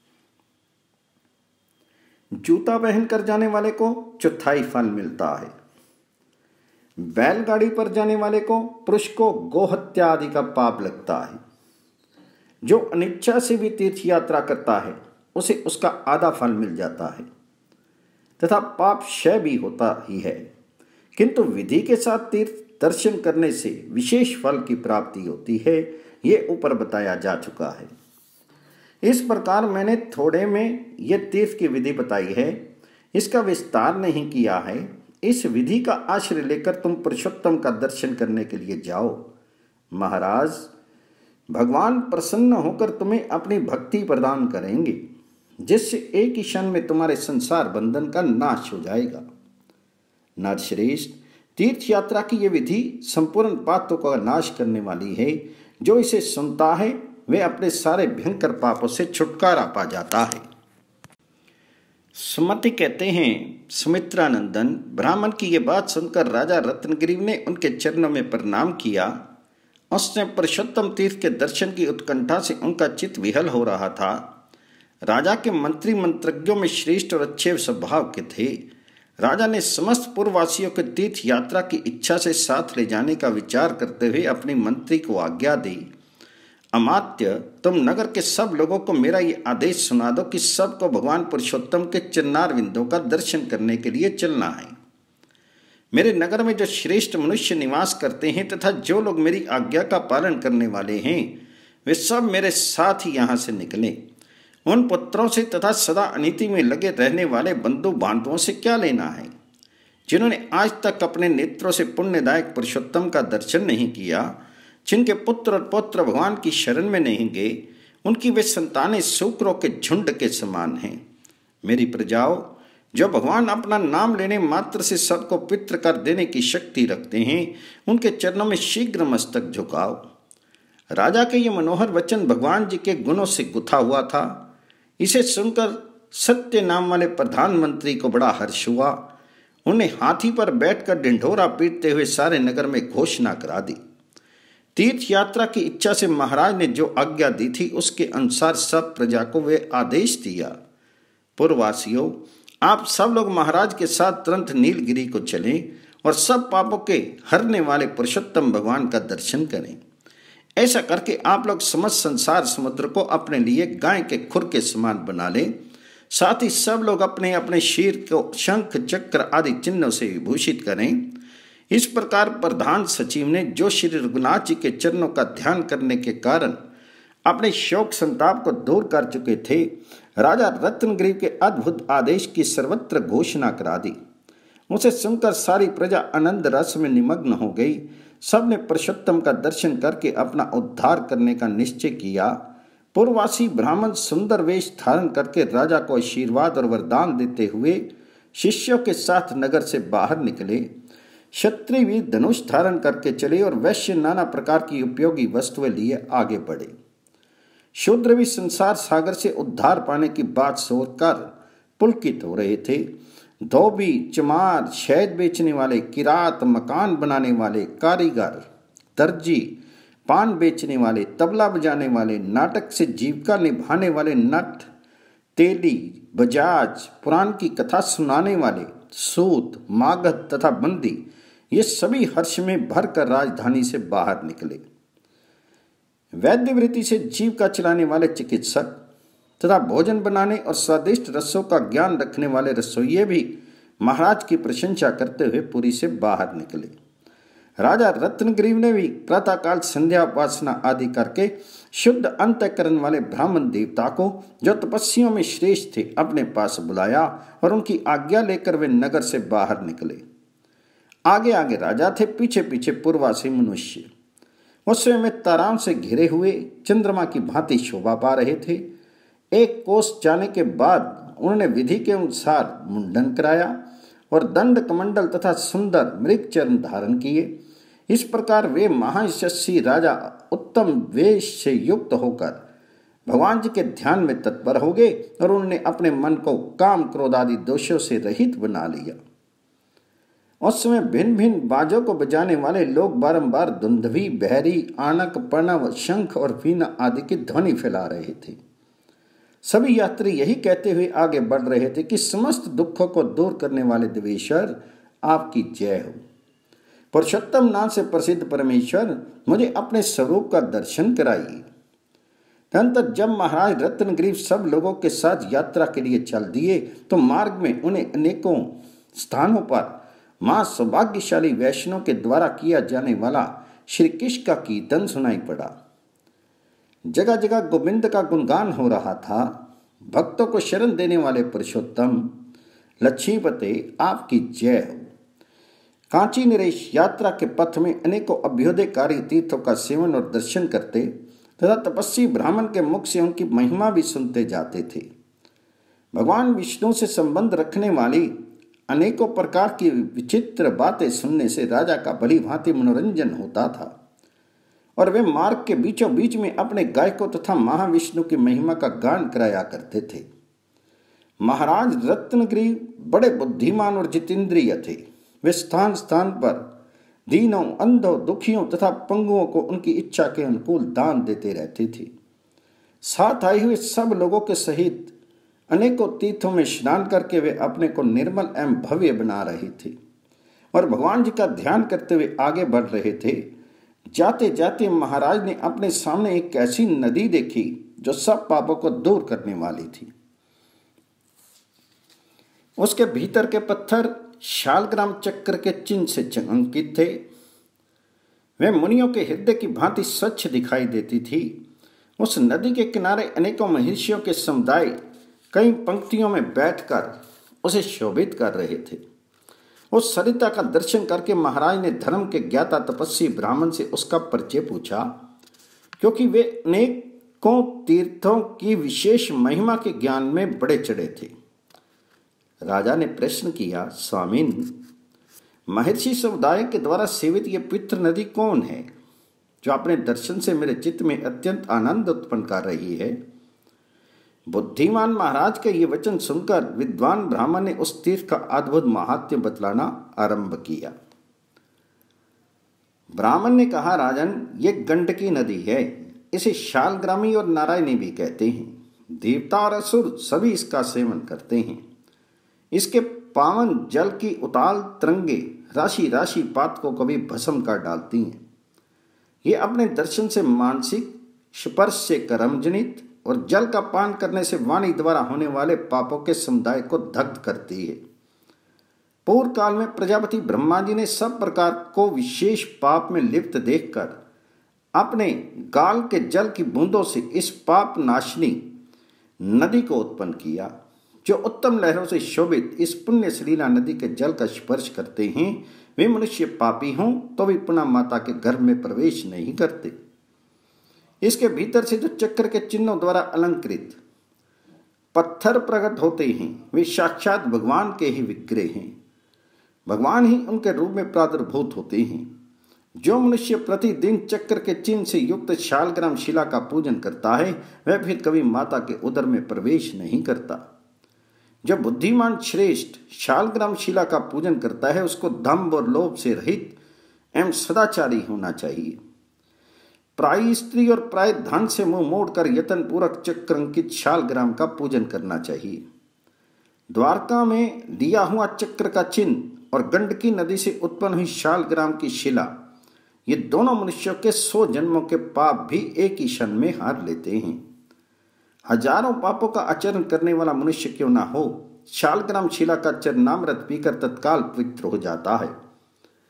जूता पहन कर जाने वाले को चौथाई फल मिलता है। बैलगाड़ी पर जाने वाले को पुरुष को गोहत्या आदि का पाप लगता है। जो अनिच्छा से भी तीर्थ यात्रा करता है उसे उसका आधा फल मिल जाता है तथा पाप क्षय भी होता ही है, किंतु विधि के साथ तीर्थ दर्शन करने से विशेष फल की प्राप्ति होती है। ये ऊपर बताया जा चुका है। इस प्रकार मैंने थोड़े में यह तीर्थ की विधि बताई है, इसका विस्तार नहीं किया है। इस विधि का आश्रय लेकर तुम पुरुषोत्तम का दर्शन करने के लिए जाओ। महाराज, भगवान प्रसन्न होकर तुम्हें अपनी भक्ति प्रदान करेंगे, जिससे एक ही क्षण में तुम्हारे संसार बंधन का नाश हो जाएगा। नरश्रेष्ठ, तीर्थ यात्रा की यह विधि संपूर्ण पापों का नाश करने वाली है। जो इसे सुनता है वे अपने सारे भयंकर पापों से छुटकारा पा जाता है। सुमति कहते हैं, सुमित्रानंदन, ब्राह्मण की यह बात सुनकर राजा रत्नगिरि ने उनके चरणों में प्रणाम किया। उसने पुरुषोत्तम तीर्थ के दर्शन की उत्कंठा से उनका चित्त विहल हो रहा था। राजा के मंत्री मंत्रज्ञों में श्रेष्ठ और अच्छे स्वभाव के थे। राजा ने समस्त पूर्ववासियों के तीर्थ यात्रा की इच्छा से साथ ले जाने का विचार करते हुए अपने मंत्री को आज्ञा दी, अमात्य, तुम नगर के सब लोगों को मेरा ये आदेश सुना दो कि सबको भगवान पुरुषोत्तम के चरणार बिंदों का दर्शन करने के लिए चलना है। मेरे नगर में जो श्रेष्ठ मनुष्य निवास करते हैं तथा जो लोग मेरी आज्ञा का पालन करने वाले हैं, वे सब मेरे साथ ही यहाँ से निकलें। उन पुत्रों से तथा सदा अनीति में लगे रहने वाले बंधु बांधवों से क्या लेना है, जिन्होंने आज तक अपने नेत्रों से पुण्यदायक पुरुषोत्तम का दर्शन नहीं किया, जिनके पुत्र और पौत्र भगवान की शरण में नहीं गए, उनकी वे संतानें शूकरों के झुंड के समान हैं। मेरी प्रजाओं, जो भगवान अपना नाम लेने मात्र से सबको पित्र कर देने की शक्ति रखते हैं, उनके चरणों में शीघ्र मस्तक झुकाओ। राजा के ये मनोहर वचन भगवान जी के गुणों से गुथा हुआ था। इसे सुनकर सत्य नाम वाले प्रधानमंत्री को बड़ा हर्ष हुआ। उन्हें हाथी पर बैठकर ढिंढोरा पीटते हुए सारे नगर में घोषणा करा दी। तीर्थ यात्रा की इच्छा से महाराज ने जो आज्ञा दी थी उसके अनुसार सब प्रजा को वे आदेश दिया। पूर्ववासियों, आप सब लोग महाराज के साथ तुरंत नीलगिरी को चलें और सब पापों के हरने वाले पुरुषोत्तम भगवान का दर्शन करें। ऐसा करके आप लोग समस्त संसार समुद्र को अपने लिए गाय के खुर के समान बना लें। साथ ही सब लोग अपने अपने शीर को शंख, चक्र आदि चिन्हों से विभूषित करें। इस प्रकार प्रधान सचिव ने, जो श्री रघुनाथ जी के चरणों का ध्यान करने के कारण अपने शोक संताप को दूर कर चुके थे, राजा रत्नगिरि के अद्भुत आदेश की सर्वत्र घोषणा करा दी। उसे सुनकर सारी प्रजा आनंद रस में निमग्न हो गई। सबने पुरुषोत्तम का दर्शन करके अपना उद्धार करने का निश्चय किया। पूर्ववासी ब्राह्मण सुंदर वेश धारण करके राजा को आशीर्वाद और वरदान देते हुए शिष्यों के साथ नगर से बाहर निकले। क्षत्रिय भी धनुष धारण करके चले और वैश्य नाना प्रकार की उपयोगी वस्तुएं लिए आगे बढ़े। शूद्र भी संसार सागर से उद्धार पाने की बात सोचकर पुलकित हो रहे थे। धोबी, चमार, शहद बेचने वाले, किरात, मकान बनाने वाले, कारीगर, दर्जी, पान बेचने वाले, तबला बजाने वाले, नाटक से जीविका निभाने वाले नट, तेली, बजाज, पुराण की कथा सुनाने वाले, सूत, मागध तथा बंदी, ये सभी हर्ष में भरकर राजधानी से बाहर निकले। वैद्य वृत्ति से जीविका चलाने वाले चिकित्सक तथा भोजन बनाने और स्वादिष्ट रसों का ज्ञान रखने वाले रसोइये भी महाराज की प्रशंसा करते हुए पुरी से बाहर निकले। राजा रत्नग्रीव ने भी प्रातःकाल संध्या उपासना आदि करके शुद्ध अंतःकरण वाले ब्राह्मण देवता को, जो तपस्वियों में श्रेष्ठ थे, अपने पास बुलाया और उनकी आज्ञा लेकर वे नगर से बाहर निकले। आगे आगे राजा थे, पीछे पीछे पूर्वासी मनुष्य। उस समय में ताराओं से घिरे हुए चंद्रमा की भांति शोभा पा रहे थे। एक कोस जाने के बाद उन्होंने विधि के अनुसार मुंडन कराया और दंड कमंडल तथा सुंदर मृग चरण धारण किए। इस प्रकार वे महायशस्वी राजा उत्तम वेश से युक्त होकर भगवान जी के ध्यान में तत्पर हो गए और उन्होंने अपने मन को काम क्रोध आदि दोषों से रहित बना लिया। उस समय भिन्न भिन्न बाजों को बजाने वाले लोग बारंबार दुंदुभी, बहरी, आनक, प्रणव, शंख और वीणा आदि की ध्वनि फैला रहे थे। सभी यात्री यही कहते हुए आगे बढ़ रहे थे कि समस्त दुखों को दूर करने वाले देवेश्वर, आपकी जय हो। पुरुषोत्तम नाम से प्रसिद्ध परमेश्वर, मुझे अपने स्वरूप का दर्शन कराइए। तदनंतर जब महाराज रत्नग्रीव सब लोगों के साथ यात्रा के लिए चल दिए तो मार्ग में उन्हें अनेकों स्थानों पर मां सौभाग्यशाली वैष्णव के द्वारा किया जाने वाला श्री कृष्ण का कीर्तन सुनाई पड़ा। जगह जगह गोविंद का गुणगान हो रहा था। भक्तों को शरण देने वाले पुरुषोत्तम लक्ष्मीपते, आपकी जय हो। कांची नरेश यात्रा के पथ में अनेकों अभ्युदयकारी तीर्थों का सेवन और दर्शन करते तथा तपस्वी ब्राह्मण के मुख से उनकी महिमा भी सुनते जाते थे। भगवान विष्णु से संबंध रखने वाली अनेकों प्रकार की विचित्र बातें सुनने से राजा का भली भांति मनोरंजन होता था और वे मार्ग के बीचों बीच में अपने गायकों तथा महाविष्णु की महिमा का गान कराया करते थे। महाराज रत्नगिरी बड़े बुद्धिमान और जितेंद्रिय थे। वे स्थान स्थान पर दीनों, अंधों, दुखियों तथा पंगुओं को उनकी इच्छा के अनुकूल दान देते रहते थे। साथ आए हुए सब लोगों के सहित अनेकों तीर्थों में स्नान करके वे अपने को निर्मल एवं भव्य बना रहे थे और भगवान जी का ध्यान करते हुए आगे बढ़ रहे थे। जाते जाते महाराज ने अपने सामने एक ऐसी नदी देखी जो सब पापों को दूर करने वाली थी। उसके भीतर के पत्थर शालग्राम चक्र के चिन्ह से अंकित थे। वे मुनियों के हृदय की भांति स्वच्छ दिखाई देती थी। उस नदी के किनारे अनेकों महर्षियों के समुदाय कई पंक्तियों में बैठकर उसे शोभित कर रहे थे। उस सरिता का दर्शन करके महाराज ने धर्म के ज्ञाता तपस्वी ब्राह्मण से उसका परिचय पूछा, क्योंकि वे अनेकों तीर्थों की विशेष महिमा के ज्ञान में बड़े चढ़े थे। राजा ने प्रश्न किया, स्वामिन, महर्षि समुदाय के द्वारा सेवित ये पवित्र नदी कौन है जो अपने दर्शन से मेरे चित्त में अत्यंत आनंद उत्पन्न कर रही है? बुद्धिमान महाराज के ये वचन सुनकर विद्वान ब्राह्मण ने उस तीर्थ का अद्भुत महात्म्य बतलाना आरंभ किया। ब्राह्मण ने कहा, राजन, ये गंडकी नदी है। इसे शालग्रामी और नारायणी भी कहते हैं। देवता और असुर सभी इसका सेवन करते हैं। इसके पावन जल की उताल तरंगे राशि राशि पात को कभी भस्म कर डालती हैं। ये अपने दर्शन से मानसिक, स्पर्श से कर्म जनित और जल का पान करने से वाणी द्वारा होने वाले पापों के समुदाय को दग्ध करती है। पूर्व काल में प्रजापति ब्रह्मा जी ने सब प्रकार को विशेष पाप में लिप्त देखकर अपने गाल के जल की बूंदों से इस पाप नाशनी नदी को उत्पन्न किया, जो उत्तम लहरों से शोभित इस पुण्य सलीला नदी के जल का स्पर्श करते हैं। वे मनुष्य पापी हों तो भी पुनः माता के गर्भ में प्रवेश नहीं करते। इसके भीतर से जो चक्र के चिन्हों द्वारा अलंकृत पत्थर प्रकट होते हैं, वे साक्षात भगवान के ही विग्रह हैं। भगवान ही उनके रूप में प्रादुर्भूत होते हैं। जो मनुष्य प्रतिदिन चक्र के चिन्ह से युक्त शालग्राम शिला का पूजन करता है, वह फिर कभी माता के उदर में प्रवेश नहीं करता। जो बुद्धिमान श्रेष्ठ शालग्राम शिला का पूजन करता है, उसको दंभ और लोभ से रहित एवं सदाचारी होना चाहिए। प्राय स्त्री और प्राय धन से मुंह मोड़कर यत्न पूर्वक चक्र अंकित शालग्राम का पूजन करना चाहिए। द्वारका में दिया हुआ चक्र का चिन्ह और गंडकी नदी से उत्पन्न हुई शालग्राम की शिला, ये दोनों मनुष्यों के सौ जन्मों के पाप भी एक ही क्षण में हार लेते हैं। हजारों पापों का आचरण करने वाला मनुष्य क्यों ना हो, शालग्राम शिला का चरणामृत पीकर तत्काल पवित्र हो जाता है।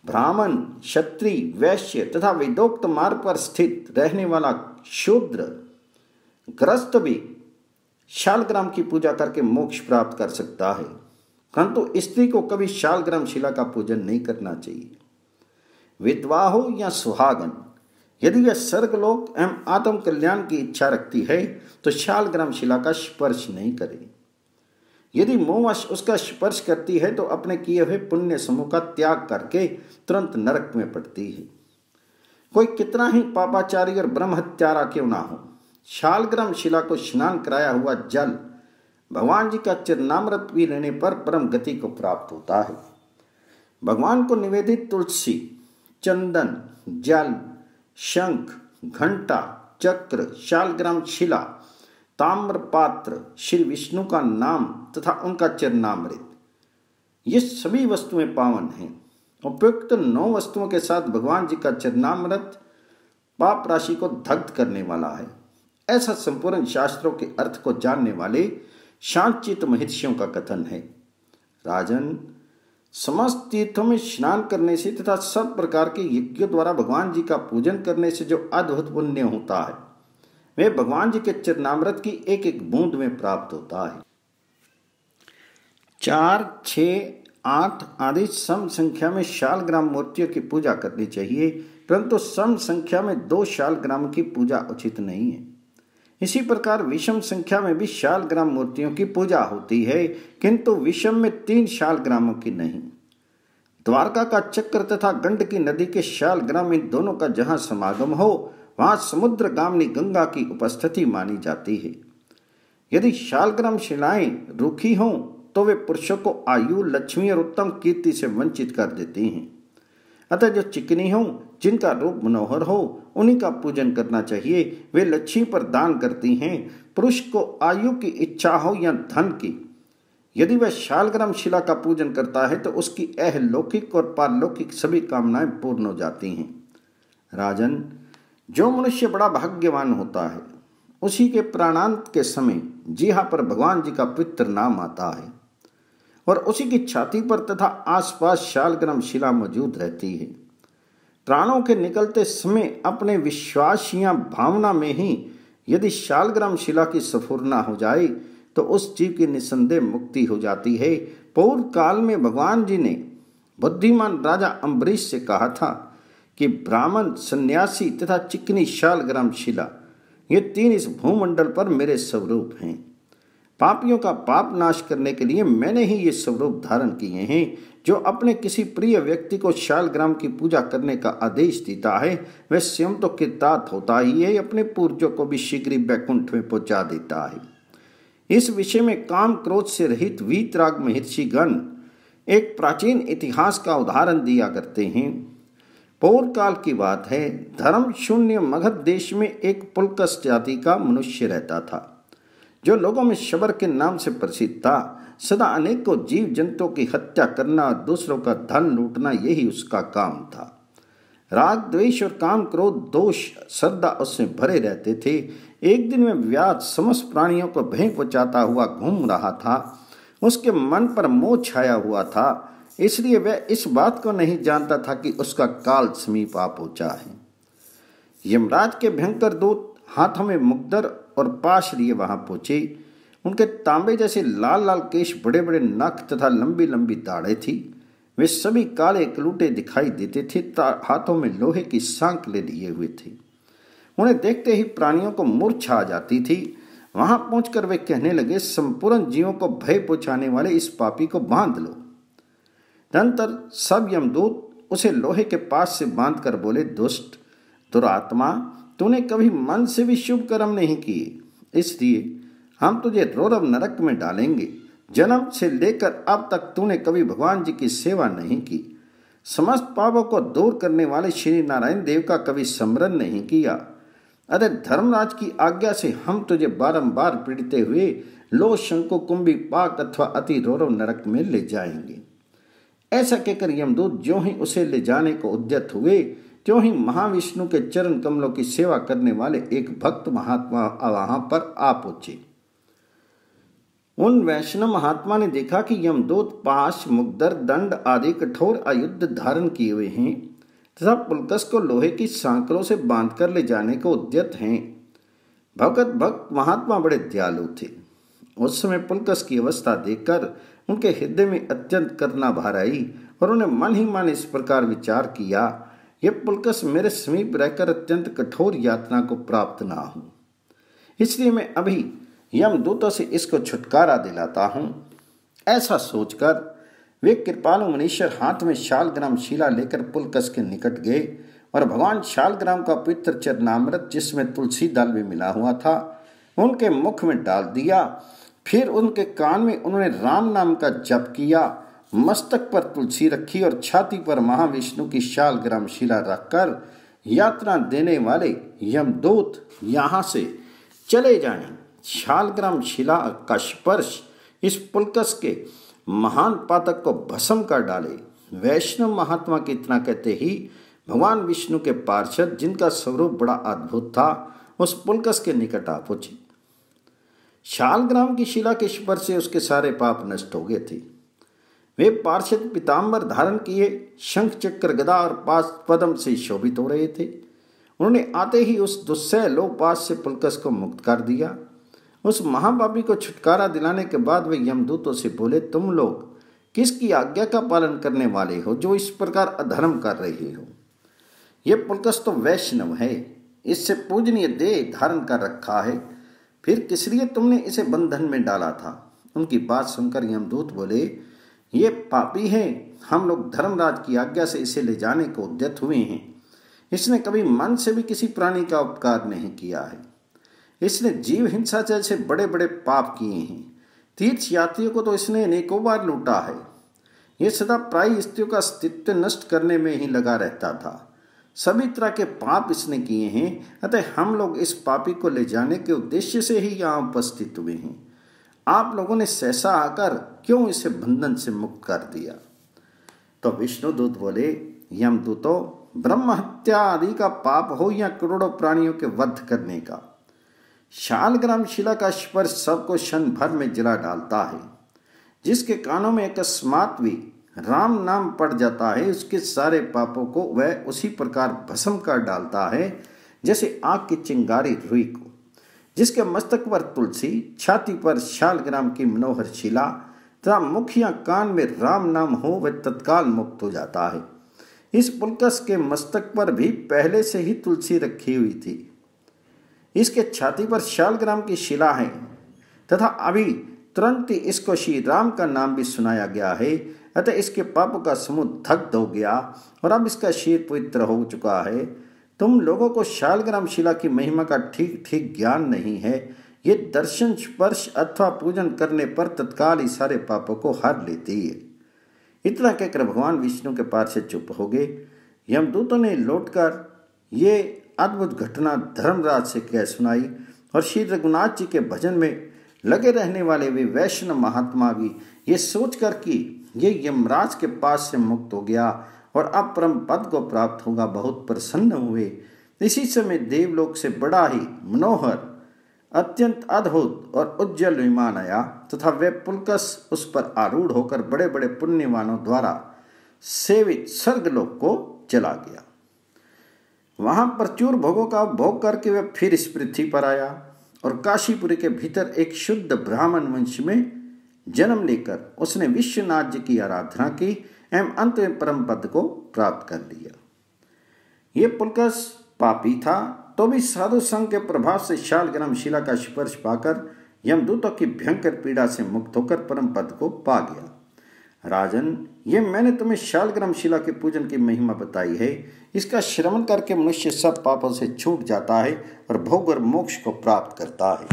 ब्राह्मण, क्षत्रिय, वैश्य तथा वेदोक्त मार्ग पर स्थित रहने वाला शूद्र ग्रस्त भी शालग्राम की पूजा करके मोक्ष प्राप्त कर सकता है, परंतु स्त्री को कभी शालग्राम शिला का पूजन नहीं करना चाहिए। विधवा हो या सुहागन, यदि वह स्वर्गलोक एवं आत्म कल्याण की इच्छा रखती है तो शालग्राम शिला का स्पर्श नहीं करे। यदि मोहवश उसका स्पर्श करती है तो अपने किए हुए पुण्य समूह का त्याग करके तुरंत नरक में पड़ती है। कोई कितना ही पापाचारी और ब्रह्म हत्यारा क्यों ना हो, शालग्राम शिला को स्नान कराया हुआ जल भगवान जी का चरणामृत भी लेने पर परम गति को प्राप्त होता है। भगवान को निवेदित तुलसी, चंदन, जल, शंख, घंटा, चक्र, शालग्राम शिला, ताम्र पात्र, श्री विष्णु का नाम तथा उनका चरणामृत, ये सभी वस्तुएं पावन हैं। उपयुक्त नौ वस्तुओं के साथ भगवान जी का चरणामृत पाप राशि को दग्ध करने वाला है, ऐसा संपूर्ण शास्त्रों के अर्थ को जानने वाले शांतचित्त महर्षियों का कथन है। राजन, समस्त तीर्थों में स्नान करने से तथा सब प्रकार के यज्ञों द्वारा भगवान जी का पूजन करने से जो अद्भुत पुण्य होता है वे भगवान जी के चरणामृत की एक एक बूंद में प्राप्त होता है। चार, छः, आठ आदि सम संख्या में शालग्राम मूर्तियों की पूजा करनी चाहिए, परंतु सम संख्या में दो शालग्राम की पूजा उचित नहीं है। इसी प्रकार विषम संख्या में भी शालग्राम मूर्तियों की पूजा होती है, किंतु विषम में तीन शालग्रामों की नहीं। द्वारका का चक्र तथा गंडकी नदी के शालग्राम, इन दोनों का जहाँ समागम हो वहाँ समुद्र गामिनी गंगा की उपस्थिति मानी जाती है। यदि शालग्राम शिलाएं रूखी हों तो वे पुरुषों को आयु, लक्ष्मी और उत्तम कीर्ति से वंचित कर देती हैं। अतः जो चिकनी हों, जिनका रूप मनोहर हो, उन्हीं का पूजन करना चाहिए। वे लक्ष्मी पर दान करती हैं। पुरुष को आयु की इच्छा हो या धन की, यदि वह शालग्राम शिला का पूजन करता है तो उसकी अहलौकिक और पारलौकिक सभी कामनाएं पूर्ण हो जाती हैं। राजन, जो मनुष्य बड़ा भाग्यवान होता है उसी के प्राणांत के समय जीहा पर भगवान जी का पवित्र नाम आता है और उसी की छाती पर तथा आसपास शालग्राम शिला मौजूद रहती है। प्राणों के निकलते समय अपने विश्वास या भावना में ही यदि शालग्राम शिला की स्फुरना हो जाए तो उस जीव की निसंदेह मुक्ति हो जाती है। पूर्व काल में भगवान जी ने बुद्धिमान राजा अम्बरीश से कहा था कि ब्राह्मण, सन्यासी तथा चिकनी शालग्राम शिला, ये तीन इस भूमंडल पर मेरे स्वरूप हैं। पापियों का पाप नाश करने के लिए मैंने ही ये स्वरूप धारण किए हैं। जो अपने किसी प्रिय व्यक्ति को शालग्राम की पूजा करने का आदेश देता है वह स्वयं तो कृतार्थ होता ही है, अपने पूर्वजों को भी शीघ्र बैकुंठ में पहुंचा देता है। इस विषय में काम क्रोध से रहित वीतराग महर्षि गण एक प्राचीन इतिहास का उदाहरण दिया करते हैं। पूर्व काल की बात है, धर्म शून्य मगध देश में एक पुलकस जाति का मनुष्य रहता था, जो लोगों में शबर के नाम से प्रसिद्ध था। सदा अनेकों जीव जंतुओं की हत्या करना और दूसरों का धन लूटना, यही उसका काम था। राग, द्वेष और काम, क्रोध, दोष, श्रद्धा उससे भरे रहते थे। एक दिन में व्याध समस्त प्राणियों को भय पहुंचाता हुआ घूम रहा था। उसके मन पर मोह छाया हुआ था, इसलिए वह इस बात को नहीं जानता था कि उसका काल समीप आ पहुंचा है। यमराज के भयंकर दूत हाथों में मुकदर और पाश लिए वहां पहुंचे। उनके तांबे जैसे लाल लाल केश, बड़े बड़े नख तथा लंबी लंबी दाढ़ें थी। वे सभी काले कलूटे दिखाई देते थे, हाथों में लोहे की सांकलें लिए हुए थे। उन्हें देखते ही प्राणियों को मूर्छा आ जाती थी। वहां पहुंचकर वे कहने लगे, संपूर्ण जीवों को भय पहुंचाने वाले इस पापी को बांध लो। तदंतर सब यमदूत उसे लोहे के पास से बांध कर बोले, दुष्ट, दुरात्मा, तूने कभी मन से भी शुभ कर्म नहीं किए, इसलिए हम तुझे रौरव नरक में डालेंगे। जन्म से लेकर अब तक तूने कभी भगवान जी की सेवा नहीं की, समस्त पापों को दूर करने वाले श्री नारायण देव का कभी स्मरण नहीं किया। अतः धर्मराज की आज्ञा से हम तुझे बारंबार पीड़ते हुए लो, शंकु, कुंभी, पाक अथवा अति रौरव नरक में ले जाएंगे। ऐसा कहकर यमदूत ज्यों ही उसे ले जाने को उद्यत हुए, त्यों ही महाविष्णु के चरण कमलों की सेवा करने वाले एक भक्त महात्मा वहां पर आ पहुंचे। उन वैष्णव महात्मा ने देखा कि यमदूत पाश, मुग्दर, दंड आदि कठोर आयुध धारण किए हुए हैं तथा पुलकस को लोहे की सांकलों से बांधकर ले जाने को उद्यत हैं। भगत भक्त महात्मा बड़े दयालु थे। उस समय पुलकस की अवस्था देखकर उनके हृदय में अत्यंत करुणा भर आई और उन्हें मन ही मन इस प्रकार विचार किया, यह पुलकस मेरे समीप रहकर अत्यंत कठोर यातना को प्राप्त ना हो, इसलिए मैं अभी यमदूतों से इसको छुटकारा दिलाता हूँ। ऐसा सोचकर वे कृपालु मुनीश्वर हाथ में शालग्राम शिला लेकर पुलकस के निकट गए और भगवान शालग्राम का पवित्र चरणामृत, जिसमें तुलसी दल भी मिला हुआ था, उनके मुख में डाल दिया। फिर उनके कान में उन्होंने राम नाम का जप किया, मस्तक पर तुलसी रखी और छाती पर महाविष्णु की शालग्राम शिला रखकर यातना देने वाले यमदूत यहाँ से चले जाएं। शालग्राम शिला का स्पर्श इस पुलकस के महान पातक को भस्म कर डाले। वैष्णव महात्मा के इतना कहते ही भगवान विष्णु के पार्षद, जिनका स्वरूप बड़ा अद्भुत था, उस पुलकस के निकट आ पहुंचे। शालग्राम की शिला के स्पर्श से उसके सारे पाप नष्ट हो गए थे। वे पार्षद पीताम्बर धारण किए, शंख चक्र गदा और पाश पद्म से शोभित हो रहे थे। उन्होंने आते ही उस दुस्सह लोपाश से पुलकस को मुक्त कर दिया। उस महापापी को छुटकारा दिलाने के बाद वे यमदूतों से बोले, तुम लोग किसकी आज्ञा का पालन करने वाले हो जो इस प्रकार अधर्म कर रहे हो? यह पुलकस तो वैष्णव है, इससे पूजनीय देह धारण कर रखा है, फिर किस लिए तुमने इसे बंधन में डाला था? उनकी बात सुनकर यमदूत बोले, ये पापी है, हम लोग धर्मराज की आज्ञा से इसे ले जाने को उद्यत हुए हैं। इसने कभी मन से भी किसी प्राणी का उपकार नहीं किया है। इसने जीव हिंसा जैसे बड़े बड़े पाप किए हैं। तीर्थ यात्रियों को तो इसने अनेकों बार लूटा है। ये सदा प्रायी स्त्रियों का अस्तित्व नष्ट करने में ही लगा रहता था। सभी तरह के पाप इसने किए हैं, अतः हम लोग इस पापी को ले जाने के उद्देश्य से ही यहाँ उपस्थित हुए हैं। आप लोगों ने सहसा आकर क्यों इसे बंधन से मुक्त कर दिया? तो विष्णुदूत बोले, यमदूतों, ब्रह्म हत्या आदि का पाप हो या करोड़ों प्राणियों के वध करने का, शालग्राम शिला का स्पर्श सबको क्षण भर में जला डालता है। जिसके कानों में अकस्मात भी राम नाम पड़ जाता है, उसके सारे पापों को वह उसी प्रकार भस्म कर डालता है जैसे आग की चिंगारी रुई को। जिसके मस्तक पर तुलसी, छाती पर शालग्राम की मनोहर शिला तथा मुख या कान में राम नाम हो, वह तत्काल मुक्त हो जाता है। इस पुलकस के मस्तक पर भी पहले से ही तुलसी रखी हुई थी। इसके छाती पर शालग्राम की शिला है तथा अभी तुरंत ही इसको श्री राम का नाम भी सुनाया गया है, अतः इसके पापों का समूह दग्ध हो गया और अब इसका शीर पवित्र हो चुका है। तुम लोगों को शालग्राम शिला की महिमा का ठीक ठीक ज्ञान नहीं है। ये दर्शन, स्पर्श अथवा पूजन करने पर तत्काल ही सारे पापों को हर लेती है। इतना कहकर भगवान विष्णु के पास से चुप हो गए। यमदूतों ने लौटकर ये अद्भुत घटना धर्मराज से कह सुनाई और श्री रघुनाथ जी के भजन में लगे रहने वाले वे वैष्णव महात्मा भी ये सोचकर कि ये यमराज के पास से मुक्त हो गया और अब परम पद को प्राप्त होगा, बहुत प्रसन्न हुए। इसी समय देवलोक से बड़ा ही मनोहर, अत्यंत अद्भुत और उज्जवल विमान आया तथा वह पुलकस उस पर आरूढ़ होकर बड़े बड़े पुण्यवानों द्वारा सेवित स्वर्गलोक को चला गया। वहां प्रचुर भोगों का भोग करके वह फिर इस पृथ्वी पर आया और काशीपुरी के भीतर एक शुद्ध ब्राह्मण वंश में जन्म लेकर उसने विश्वनाथ जी की आराधना की एवं अंत में परम पद को प्राप्त कर लिया। ये पुलकस पापी था, तो भी साधु संघ के प्रभाव से शालग्राम शिला का स्पर्श पाकर यमदूतों की भयंकर पीड़ा से मुक्त होकर परम पद को पा गया। राजन, ये मैंने तुम्हें शालग्राम शिला के पूजन की महिमा बताई है। इसका श्रवण करके मनुष्य सब पापों से छूट जाता है और भोग और मोक्ष को प्राप्त करता है।